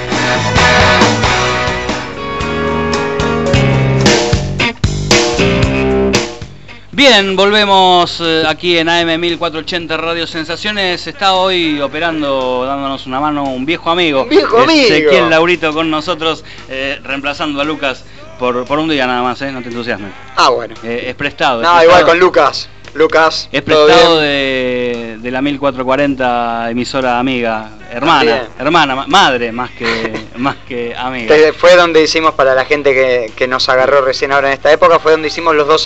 Bien, volvemos aquí en AM 1480 Radio Sensaciones. Está hoy operando, dándonos una mano, un viejo amigo. Un viejo amigo. Ezequiel Laurito con nosotros, reemplazando a Lucas por un día nada más, no te entusiasmes. Ah, bueno. Es prestado. No, igual con Lucas. Lucas, es prestado de la 1440 emisora amiga, hermana, madre más que amiga. Fue donde hicimos, para la gente que nos agarró recién ahora en esta época, fue donde hicimos los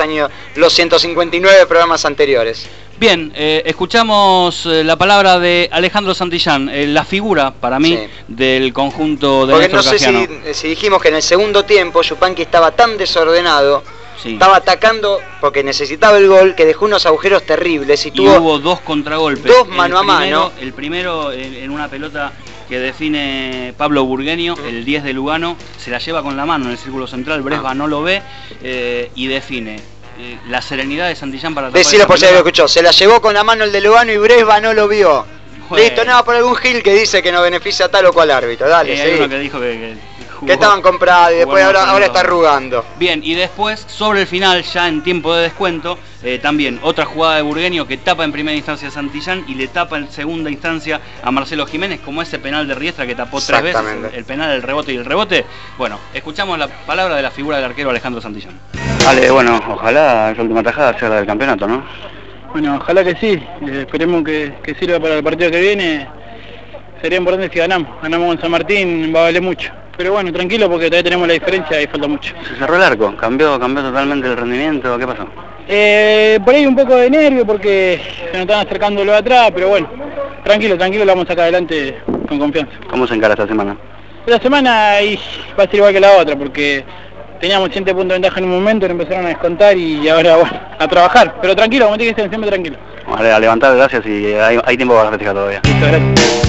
159 programas anteriores. Bien, escuchamos la palabra de Alejandro Santillán, la figura para mí del conjunto de Néstor Casiano. Porque no sé si dijimos que en el segundo tiempo Yupanqui estaba tan desordenado, estaba atacando porque necesitaba el gol, que dejó unos agujeros terribles y hubo 2 contragolpes. 2 mano a mano. El primero en una pelota que define Pablo Burgueño, el 10 de Lugano, se la lleva con la mano en el círculo central, Bresba no lo ve y define. La serenidad de Santillán para tapar. Decilo por si lo escuchó, se la llevó con la mano el de Lugano y Bresba no lo vio. Listo, nada, por algún gil que dice que no beneficia a tal o cual árbitro. Dale, hay uno que dijo que estaban comprados y después ahora está arrugando. Bien, y después, sobre el final, ya en tiempo de descuento, también otra jugada de Burgueño que tapa en primera instancia a Santillán y le tapa en segunda instancia a Marcelo Jiménez, como ese penal de Riestra que tapó 3 veces, el penal, el rebote y el rebote. Bueno, escuchamos la palabra de la figura del arquero Alejandro Santillán. Vale, bueno, ojalá esa última tajada sea la del campeonato, ¿no? Bueno, ojalá que sí, esperemos que sirva para el partido que viene. Sería importante si ganamos con San Martín, va a valer mucho. Pero bueno, tranquilo porque todavía tenemos la diferencia y falta mucho. Se cerró el arco, cambió totalmente el rendimiento, ¿qué pasó? Por ahí un poco de nervio porque se nos están acercando lo de atrás, pero bueno, tranquilo, lo vamos a sacar adelante con confianza. ¿Cómo se encara esta semana? La semana va a ser igual que la otra porque teníamos 7 puntos de ventaja en un momento, nos empezaron a descontar y ahora, bueno, a trabajar. Pero tranquilo, como tiene que ser, siempre tranquilo. Vale, a levantar, gracias y hay tiempo para festejar todavía. Listo, gracias.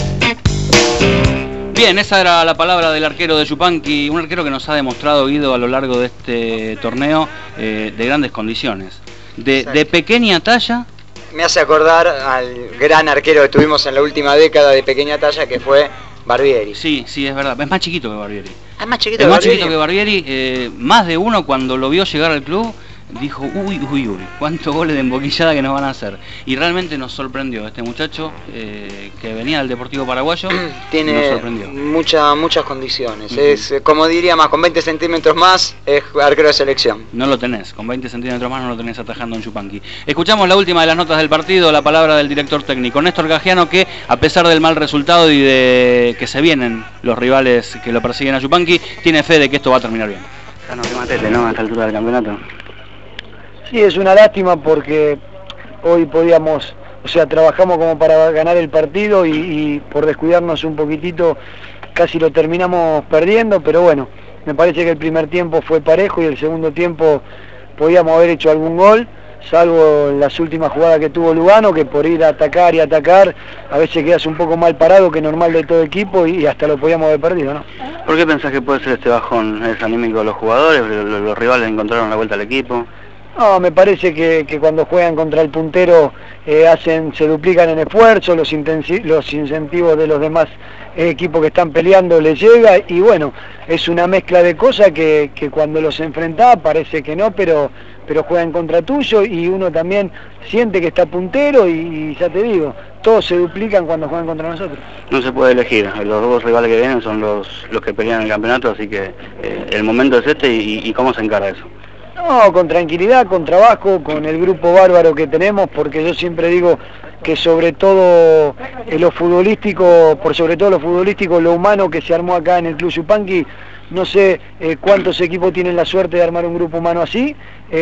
Bien, esa era la palabra del arquero de Yupanqui, un arquero que nos ha demostrado, Guido, a lo largo de este torneo, de grandes condiciones. De pequeña talla. Me hace acordar al gran arquero que tuvimos en la última década de pequeña talla, que fue Barbieri. Sí, es verdad. Es más chiquito que Barbieri. Es más chiquito que Barbieri. Más de uno cuando lo vio llegar al club dijo, uy, cuántos goles de emboquillada que nos van a hacer. Y realmente nos sorprendió este muchacho que venía del Deportivo Paraguayo. Tiene nos sorprendió. muchas condiciones. Es, como diría más, con 20 centímetros más es arquero de selección. No lo tenés, con 20 centímetros más no lo tenés atajando en Yupanqui. Escuchamos la última de las notas del partido, la palabra del director técnico, Néstor Cajiano, que a pesar del mal resultado y de que se vienen los rivales que lo persiguen a Yupanqui, tiene fe de que esto va a terminar bien. Ya no matete, ¿no? A esta altura del campeonato. Sí, es una lástima porque hoy podíamos, o sea, trabajamos como para ganar el partido y por descuidarnos un poquitito casi lo terminamos perdiendo, pero bueno, me parece que el primer tiempo fue parejo y el segundo tiempo podíamos haber hecho algún gol, salvo en las últimas jugadas que tuvo Lugano, que por ir a atacar y atacar a veces quedas un poco mal parado, que es normal de todo equipo, y hasta lo podíamos haber perdido, ¿no? ¿Por qué pensás que puede ser este bajón anímico de los jugadores? ¿Los rivales encontraron la vuelta al equipo? No, me parece que cuando juegan contra el puntero se duplican en esfuerzo, los incentivos de los demás equipos que están peleando les llega, y bueno, es una mezcla de cosas que cuando los enfrentás parece que no, pero juegan contra tuyo, y uno también siente que está puntero, y ya te digo, todos se duplican cuando juegan contra nosotros. No se puede elegir, los dos rivales que vienen son los que pelean el campeonato, así que el momento es este, y ¿cómo se encara eso? No, con tranquilidad, con trabajo, con el grupo bárbaro que tenemos, porque yo siempre digo que sobre todo lo futbolístico, lo humano que se armó acá en el Club Yupanqui, no sé cuántos equipos tienen la suerte de armar un grupo humano así,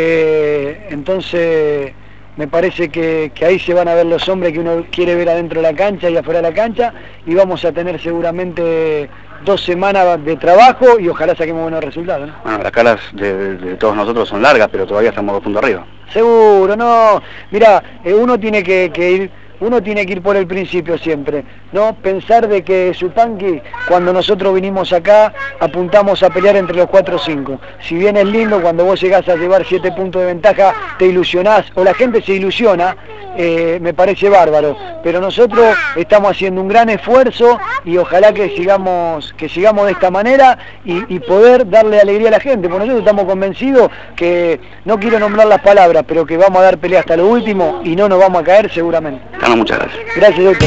entonces me parece que ahí se van a ver los hombres que uno quiere ver adentro de la cancha y afuera de la cancha, y vamos a tener seguramente 2 semanas de trabajo y ojalá saquemos buenos resultados, ¿no? Bueno, las caras de todos nosotros son largas, pero todavía estamos 2 puntos arriba. Seguro, no. Mira, uno tiene que ir por el principio siempre, ¿no? Pensar de que Yupanqui, cuando nosotros vinimos acá, apuntamos a pelear entre los 4 o 5. Si bien es lindo cuando vos llegás a llevar 7 puntos de ventaja, te ilusionás, o la gente se ilusiona, me parece bárbaro. Pero nosotros estamos haciendo un gran esfuerzo y ojalá que sigamos de esta manera y poder darle alegría a la gente. Porque nosotros estamos convencidos que, no quiero nombrar las palabras, pero que vamos a dar pelea hasta lo último y no nos vamos a caer seguramente. Muchas gracias. Gracias, doctor.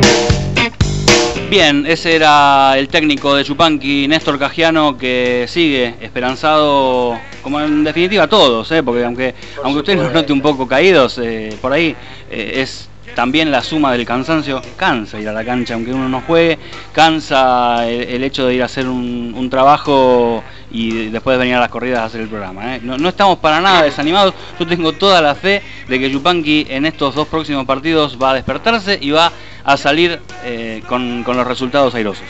Bien, ese era el técnico de Yupanqui, Néstor Cajiano, que sigue esperanzado, como en definitiva todos, porque aunque usted nos note un poco caídos, por ahí es también la suma del cansancio. Cansa ir a la cancha aunque uno no juegue, cansa el hecho de ir a hacer un trabajo y después de venir a las corridas a hacer el programa. No estamos para nada desanimados, yo tengo toda la fe de que Yupanqui en estos 2 próximos partidos va a despertarse y va a salir con los resultados airosos.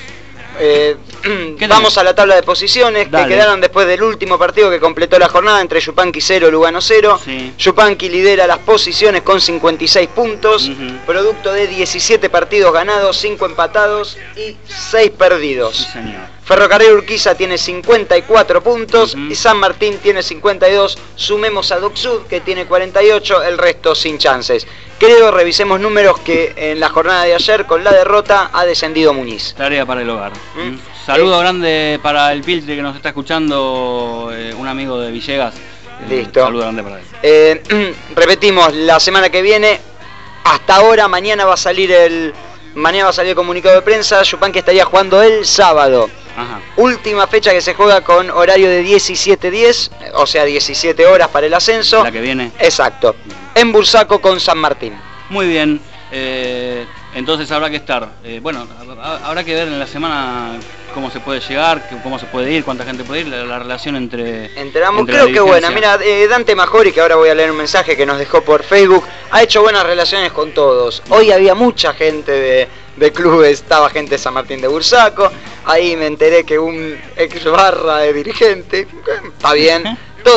Vamos a la tabla de posiciones. Dale. Que quedaron después del último partido que completó la jornada entre Yupanqui 0, Lugano 0. Sí. Yupanqui lidera las posiciones con 56 puntos, producto de 17 partidos ganados, 5 empatados y 6 perdidos. Sí, señor. Ferrocarril Urquiza tiene 54 puntos y San Martín tiene 52. Sumemos a Doc Sud, que tiene 48, el resto sin chances. Creo, revisemos números, que en la jornada de ayer, con la derrota, ha descendido Muñiz. Tarea para el hogar. Saludo grande para el Piltre que nos está escuchando, un amigo de Villegas. Listo. Saludo grande para él. Repetimos, la semana que viene, hasta ahora, mañana va a salir el comunicado de prensa. Yupanqui estaría jugando el sábado. Ajá. Última fecha que se juega con horario de 17:10, o sea 17 horas para el ascenso. La que viene. Exacto. En Bursaco con San Martín. Muy bien. Entonces habrá que estar. Bueno, habrá que ver en la semana cómo se puede llegar, cómo se puede ir, cuánta gente puede ir, la relación entre ambos. Creo que buena. Mira, Dante Majori, que ahora voy a leer un mensaje que nos dejó por Facebook, ha hecho buenas relaciones con todos. Hoy había mucha gente de clubes, estaba gente de San Martín de Bursaco. Ahí me enteré que un ex barra de dirigente, está bien.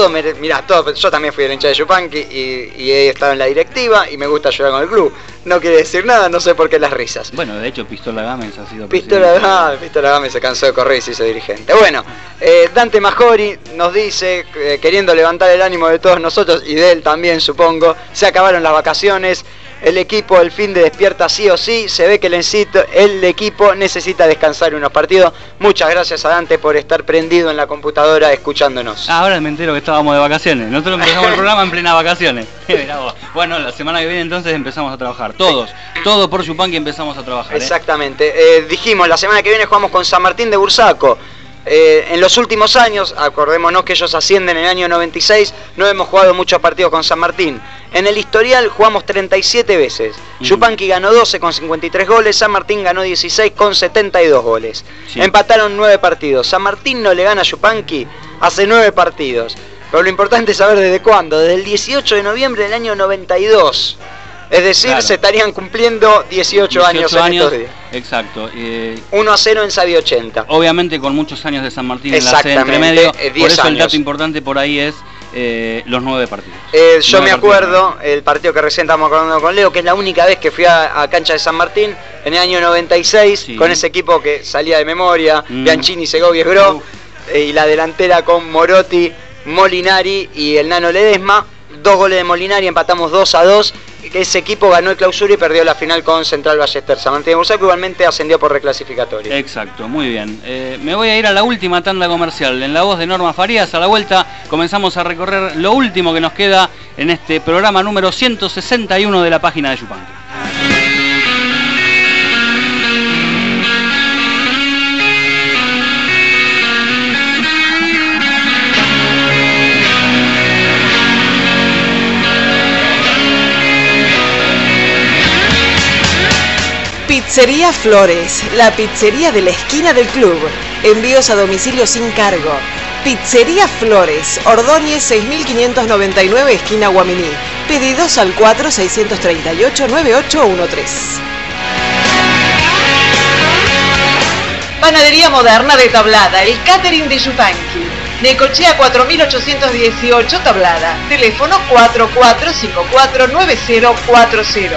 Yo también fui el hincha de Yupanqui y he estado en la directiva y me gusta ayudar con el club. No quiere decir nada, no sé por qué las risas. Bueno, de hecho Pistola Gámez ha sido Pistola Gámez se cansó de correr y se hizo dirigente. Bueno, Dante Majori nos dice, queriendo levantar el ánimo de todos nosotros y de él también, supongo, se acabaron las vacaciones. el equipo el fin de despierta sí o sí. Se ve que el equipo necesita descansar unos partidos. Muchas gracias a Dante por estar prendido en la computadora escuchándonos. Ahora me entero que estábamos de vacaciones. Nosotros empezamos el programa en plena vacaciones. Bueno, la semana que viene entonces empezamos a trabajar. Todos por Yupanqui empezamos a trabajar. Exactamente. Dijimos, la semana que viene jugamos con San Martín de Bursaco. En los últimos años, acordémonos que ellos ascienden en el año 96, no hemos jugado muchos partidos con San Martín. En el historial jugamos 37 veces. Yupanqui ganó 12 con 53 goles, San Martín ganó 16 con 72 goles. Sí. Empataron 9 partidos. San Martín no le gana a Yupanqui hace 9 partidos. Pero lo importante es saber desde cuándo. Desde el 18 de noviembre del año 92. Es decir, claro, se estarían cumpliendo 18 años en estos días. Exacto. 1-0 en Sabi 80. Obviamente con muchos años de San Martín en la sede entre medio. Por eso años. El dato importante por ahí es los 9 partidos. Yo me acuerdo, el partido que recién estábamos acordando con Leo, que es la única vez que fui a cancha de San Martín, en el año 96, sí, con ese equipo que salía de memoria, Bianchini, Segovia, Gro, y la delantera con Morotti, Molinari y el Nano Ledesma. 2 goles de Molinari, empatamos 2-2. Ese equipo ganó el clausura y perdió la final con Central Ballester. San Martín de Bursaco igualmente ascendió por reclasificatoria. Exacto, muy bien. Me voy a ir a la última tanda comercial. En la voz de Norma Farías, a la vuelta comenzamos a recorrer lo último que nos queda en este programa número 161 de la página de Yupanqui. Pizzería Flores, la pizzería de la esquina del club. Envíos a domicilio sin cargo. Pizzería Flores, Ordóñez 6599, esquina Guaminí. Pedidos al 4638-9813. Panadería Moderna de Tablada, el catering de Yupanqui. Necochea 4818 Tablada. Teléfono 44549040.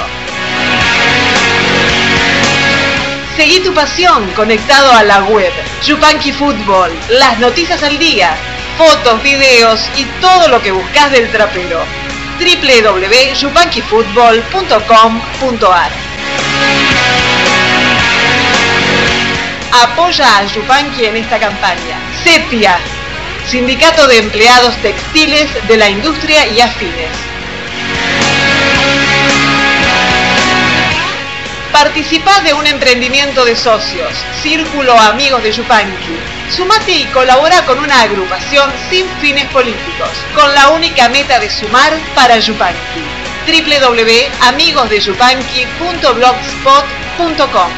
Seguí tu pasión conectado a la web. Yupanqui Fútbol, las noticias al día, fotos, videos y todo lo que buscas del trapero. www.yupanquifutbol.com.ar. Apoya a Yupanqui en esta campaña. CEPIA, Sindicato de Empleados Textiles de la Industria y Afines. Participá de un emprendimiento de socios, Círculo Amigos de Yupanqui. Sumate y colabora con una agrupación sin fines políticos, con la única meta de sumar para Yupanqui. www.amigosdeyupanqui.blogspot.com.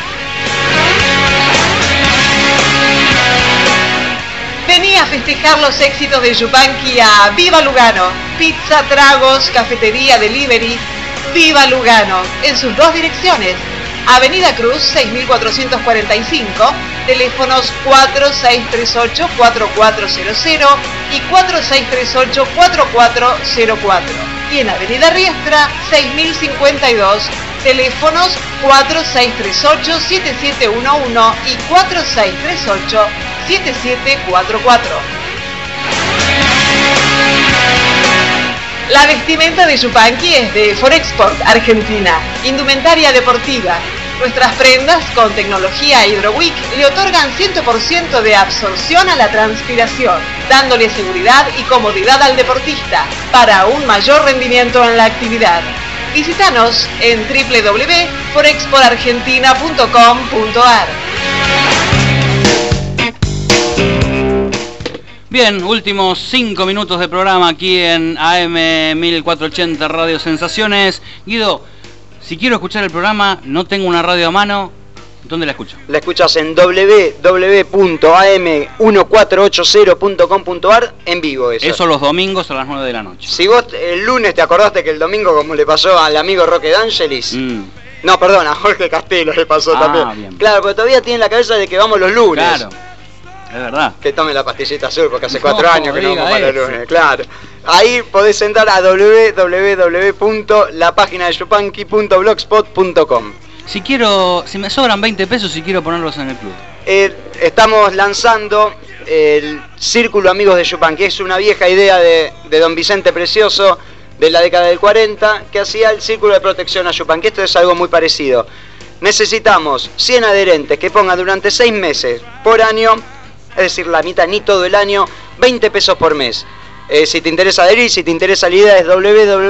Vení a festejar los éxitos de Yupanqui a Viva Lugano. Pizza, tragos, cafetería, delivery. Viva Lugano, en sus 2 direcciones. Avenida Cruz 6445, teléfonos 4638-4400 y 4638-4404. Y en Avenida Riestra 6052, teléfonos 4638-7711 y 4638-7744. La vestimenta de Yupanqui es de Forexport Argentina, indumentaria deportiva. Nuestras prendas con tecnología HydroWick le otorgan 100% de absorción a la transpiración, dándole seguridad y comodidad al deportista para un mayor rendimiento en la actividad. Visítanos en www.forexportargentina.com.ar. Bien, últimos 5 minutos de programa aquí en AM 1480 Radio Sensaciones. Guido, si quiero escuchar el programa, no tengo una radio a mano, ¿dónde la escucho? La escuchas en www.am1480.com.ar en vivo. Eso los domingos a las 9 de la noche. Si vos el lunes te acordaste que el domingo, como le pasó al amigo Roque D'Angelis, no, perdón, a Jorge Castelo le pasó también. Bien. Claro, porque todavía tiene la cabeza de que vamos los lunes. Claro. Es verdad. Que tome la pastillita azul porque hace 4 años que no vamos para el lunes. Claro. Ahí podés entrar a www.lapaginadeyupanqui.blogspot.com. Si me sobran 20 pesos y quiero ponerlos en el club. Estamos lanzando el Círculo Amigos de Yupanqui. Es una vieja idea de don Vicente Precioso, de la década del 40 que hacía el Círculo de Protección a Yupanqui. Esto es algo muy parecido. Necesitamos 100 adherentes que pongan durante 6 meses por año, es decir, la mitad ni todo el año, 20 pesos por mes. Si te interesa adherir, si te interesa la idea, es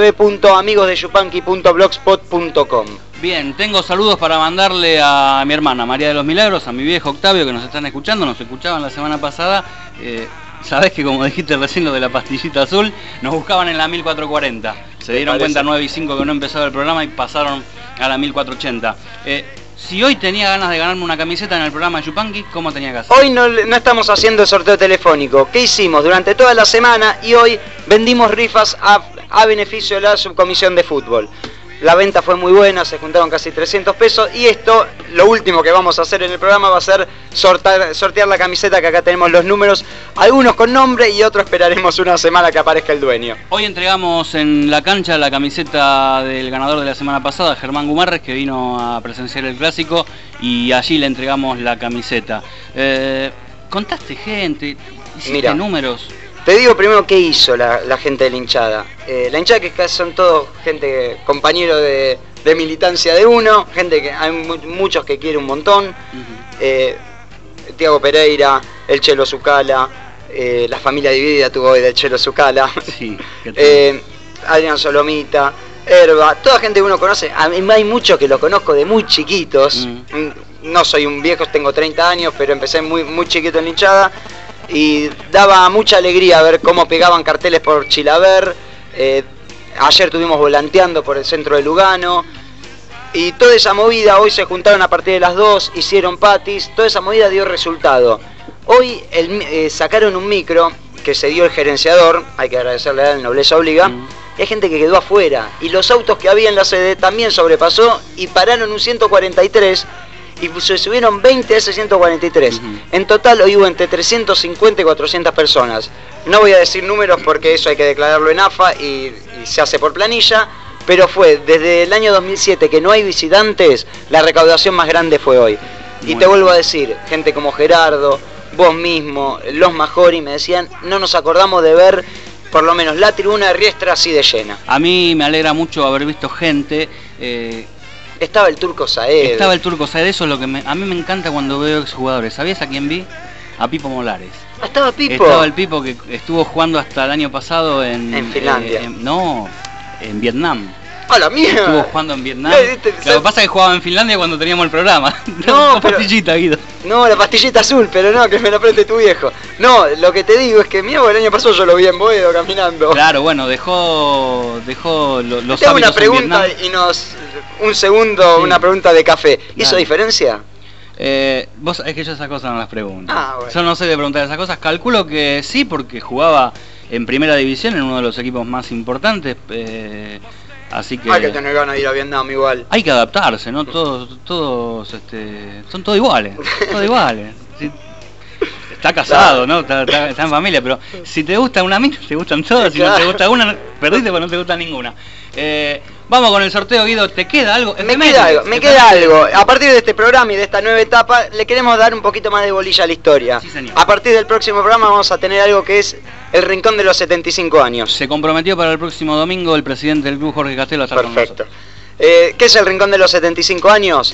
www.amigosdeyupanqui.blogspot.com. Bien, tengo saludos para mandarle a mi hermana María de los Milagros, a mi viejo Octavio, que nos están escuchando, nos escuchaban la semana pasada. Sabés que, como dijiste recién, lo de la pastillita azul, nos buscaban en la 1440. Se dieron cuenta 9 y 5 que no empezaba el programa y pasaron a la 1480. Si hoy tenía ganas de ganarme una camiseta en el programa de Yupanqui, ¿cómo tenía que hacer? Hoy no estamos haciendo el sorteo telefónico. ¿Qué hicimos? Durante toda la semana y hoy vendimos rifas a beneficio de la subcomisión de fútbol. La venta fue muy buena, se juntaron casi 300 pesos y esto, lo último que vamos a hacer en el programa va a ser sortear la camiseta, que acá tenemos los números, algunos con nombre y otros esperaremos una semana que aparezca el dueño. Hoy entregamos en la cancha la camiseta del ganador de la semana pasada, Germán Gumarres, que vino a presenciar el clásico, y allí le entregamos la camiseta. ¿Contaste gente? ¿Hiciste números? Te digo primero qué hizo la gente de la hinchada. La hinchada, que son todos gente, compañeros de militancia de uno, gente que hay muchos que quiere un montón. Tiago Pereira, el Chelo Zucala, la familia dividida tuvo hoy del Chelo Zucala. Sí, Adrián Solomita, Herba, toda gente que uno conoce. A mí hay muchos que los conozco de muy chiquitos. No soy un viejo, tengo 30 años, pero empecé muy chiquito en la hinchada. Y daba mucha alegría ver cómo pegaban carteles por Chilaver. Ayer estuvimos volanteando por el centro de Lugano. Y toda esa movida, hoy se juntaron a partir de las 2, hicieron patis, toda esa movida dio resultado. Hoy sacaron un micro que se dio el gerenciador, hay que agradecerle a él, nobleza obliga, y hay gente que quedó afuera. Y los autos que había en la sede también sobrepasó y pararon un 143 y se subieron 20 a ese 143. En total hoy hubo entre 350 y 400 personas. No voy a decir números porque eso hay que declararlo en AFA y se hace por planilla, pero fue desde el año 2007 que no hay visitantes, la recaudación más grande fue hoy. Y te vuelvo a decir, gente como Gerardo, vos mismo, los Majori me decían, no nos acordamos de ver por lo menos la tribuna de Riestra así de llena. A mí me alegra mucho haber visto gente. Estaba el Turco Saed. Eso es lo que a mí me encanta cuando veo exjugadores. ¿Sabías a quién vi? A Pipo Molares. ¿Estaba Pipo? Estaba el Pipo, que estuvo jugando hasta el año pasado en Finlandia. En Vietnam. ¡A la mierda! Estuvo jugando en Vietnam. Lo que pasa es que jugaba en Finlandia cuando teníamos el programa. No, la pastillita, Guido. No, la pastillita azul, pero no, que me la preste tu viejo. No, lo que te digo es que el año pasado yo lo vi en Boedo caminando. Claro, bueno, dejó los hábitos una pregunta y un segundo, una pregunta de café. ¿Hizo diferencia? Vos, es que yo esas cosas no las pregunto. Bueno. Yo no sé de preguntar esas cosas. Calculo que sí, porque jugaba en primera división en uno de los equipos más importantes. Así que hay que tener ganas de ir a Vietnam igual. Hay que adaptarse, ¿no? Todos son todos iguales. Todos iguales. Sí. Está casado, claro, ¿no? Está en familia, pero si te gusta una mina, te gustan todas. Si no te gusta una, perdiste porque no te gusta ninguna. Vamos con el sorteo, Guido. ¿Te queda algo? Me queda algo. A partir de este programa y de esta nueva etapa, le queremos dar un poquito más de bolilla a la historia. Sí, señor. A partir del próximo programa vamos a tener algo que es el Rincón de los 75 años. Se comprometió para el próximo domingo el presidente del club, Jorge Castelo, a estar con nosotros. ¿Qué es el Rincón de los 75 años?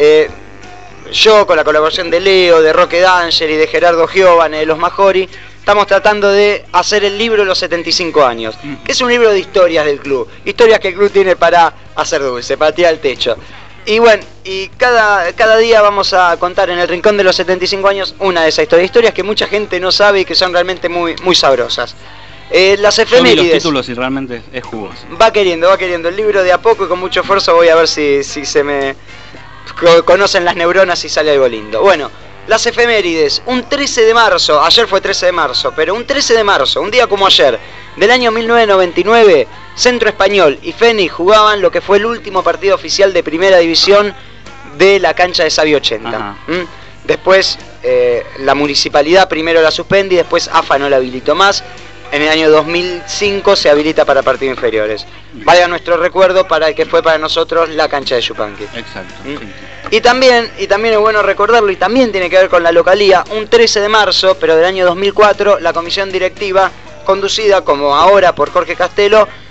Yo, con la colaboración de Leo, de Roque D'Angeli y de Gerardo Giovane, de los Majori, estamos tratando de hacer el libro de los 75 años, que es un libro de historias del club, historias que el club tiene para hacer dulce, para tirar al techo. Y bueno, y cada día vamos a contar en el Rincón de los 75 años una de esas historias que mucha gente no sabe y que son realmente muy sabrosas. Las efemérides. Yo vi los títulos y realmente es jugoso. Va queriendo el libro de a poco y con mucho esfuerzo voy a ver si se me conocen las neuronas y sale algo lindo. Bueno, las efemérides, un 13 de marzo, ayer fue 13 de marzo, pero un 13 de marzo, un día como ayer, del año 1999, Centro Español y Fénix jugaban lo que fue el último partido oficial de primera división de la cancha de Sabio 80. Después la municipalidad primero la suspende y después AFA no la habilitó más. En el año 2005 se habilita para partidos inferiores. Valga nuestro recuerdo para el que fue para nosotros la cancha de Yupanqui. Exacto. Sí. Y también es bueno recordarlo, y también tiene que ver con la localía, un 13 de marzo, pero del año 2004, la comisión directiva, conducida como ahora por Jorge Castelo,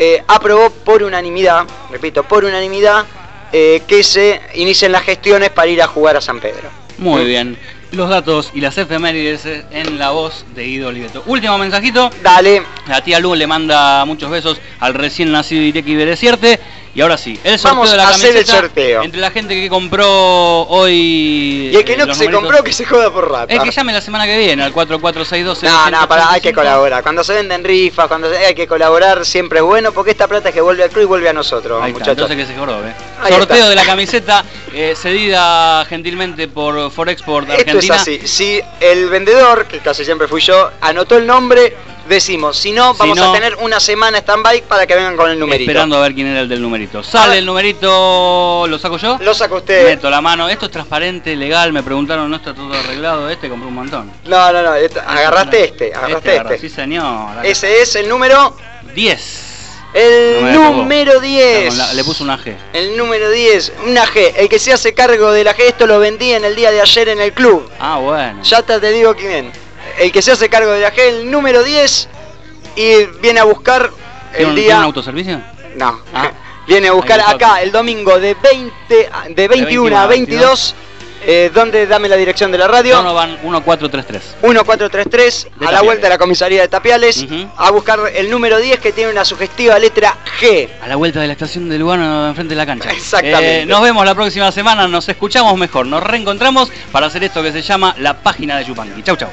aprobó por unanimidad, repito, por unanimidad, que se inicien las gestiones para ir a jugar a San Pedro. Muy bien. Los datos y las efemérides en la voz de Guido Oliveto. Último mensajito. Dale. La tía Lu le manda muchos besos al recién nacido Ireki Berecierte. Y ahora sí, el sorteo Vamos de la a camiseta. hacer el sorteo. Entre la gente que compró hoy. Y el que no se compró, que se joda por rato. Es que llame la semana que viene al 4462. No, hay que colaborar. Cuando se venden rifas, hay que colaborar, siempre es bueno, porque esta plata es que vuelve al club y vuelve a nosotros, ahí muchachos. Está, entonces que se jorobe. Sorteo de la camiseta cedida gentilmente por Forexport Argentina. Esto es así. Si el vendedor, que casi siempre fui yo, anotó el nombre, decimos. Si no, vamos a tener una semana stand-by para que vengan con el numerito. Esperando a ver quién era el del numerito. Sale el numerito, ¿lo saco yo? Lo saca usted. Meto la mano. Esto es transparente, legal. Me preguntaron, ¿no está todo arreglado? Compré un montón. No. Agarraste este. Sí, señor. Acá. Ese es el número 10. El número 10. Le puso una G. El número 10, una G. El que se hace cargo de la G, esto lo vendí en el día de ayer en el club. Ah, bueno. Ya te digo quién. El que se hace cargo de la G, el número 10, y viene a buscar el día... ¿Tiene un autoservicio? No. Viene a buscar acá el domingo de 21 a 22. ¿Dónde? Dame la dirección de la radio. Donovan 1433. 1433, a la vuelta de la comisaría de Tapiales, a buscar el número 10 que tiene una sugestiva letra G. A la vuelta de la estación de Lugano, enfrente de la cancha. Exactamente. Nos vemos la próxima semana, nos escuchamos mejor, nos reencontramos para hacer esto que se llama la página de Yupanqui. Chau, chau.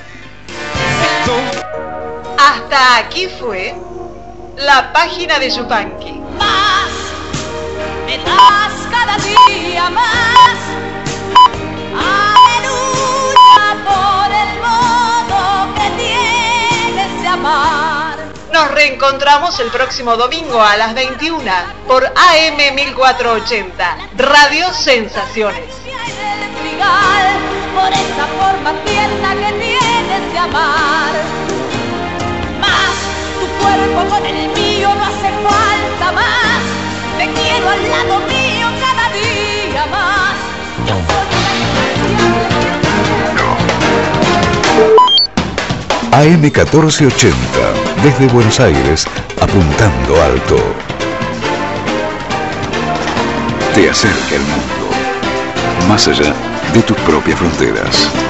Hasta aquí fue la página de Yupanqui. Más, me das cada día más. Aleluya por el modo que tienes de amar. Nos reencontramos el próximo domingo a las 21 por AM 1480, Radio Sensaciones. Por esa forma tierna que tienes de amar. Más, tu cuerpo con el mío no hace falta más. Te quiero al lado mío cada día más. Yo soy AM 1480, desde Buenos Aires, apuntando alto. Te acerca el mundo, más allá de tus propias fronteras.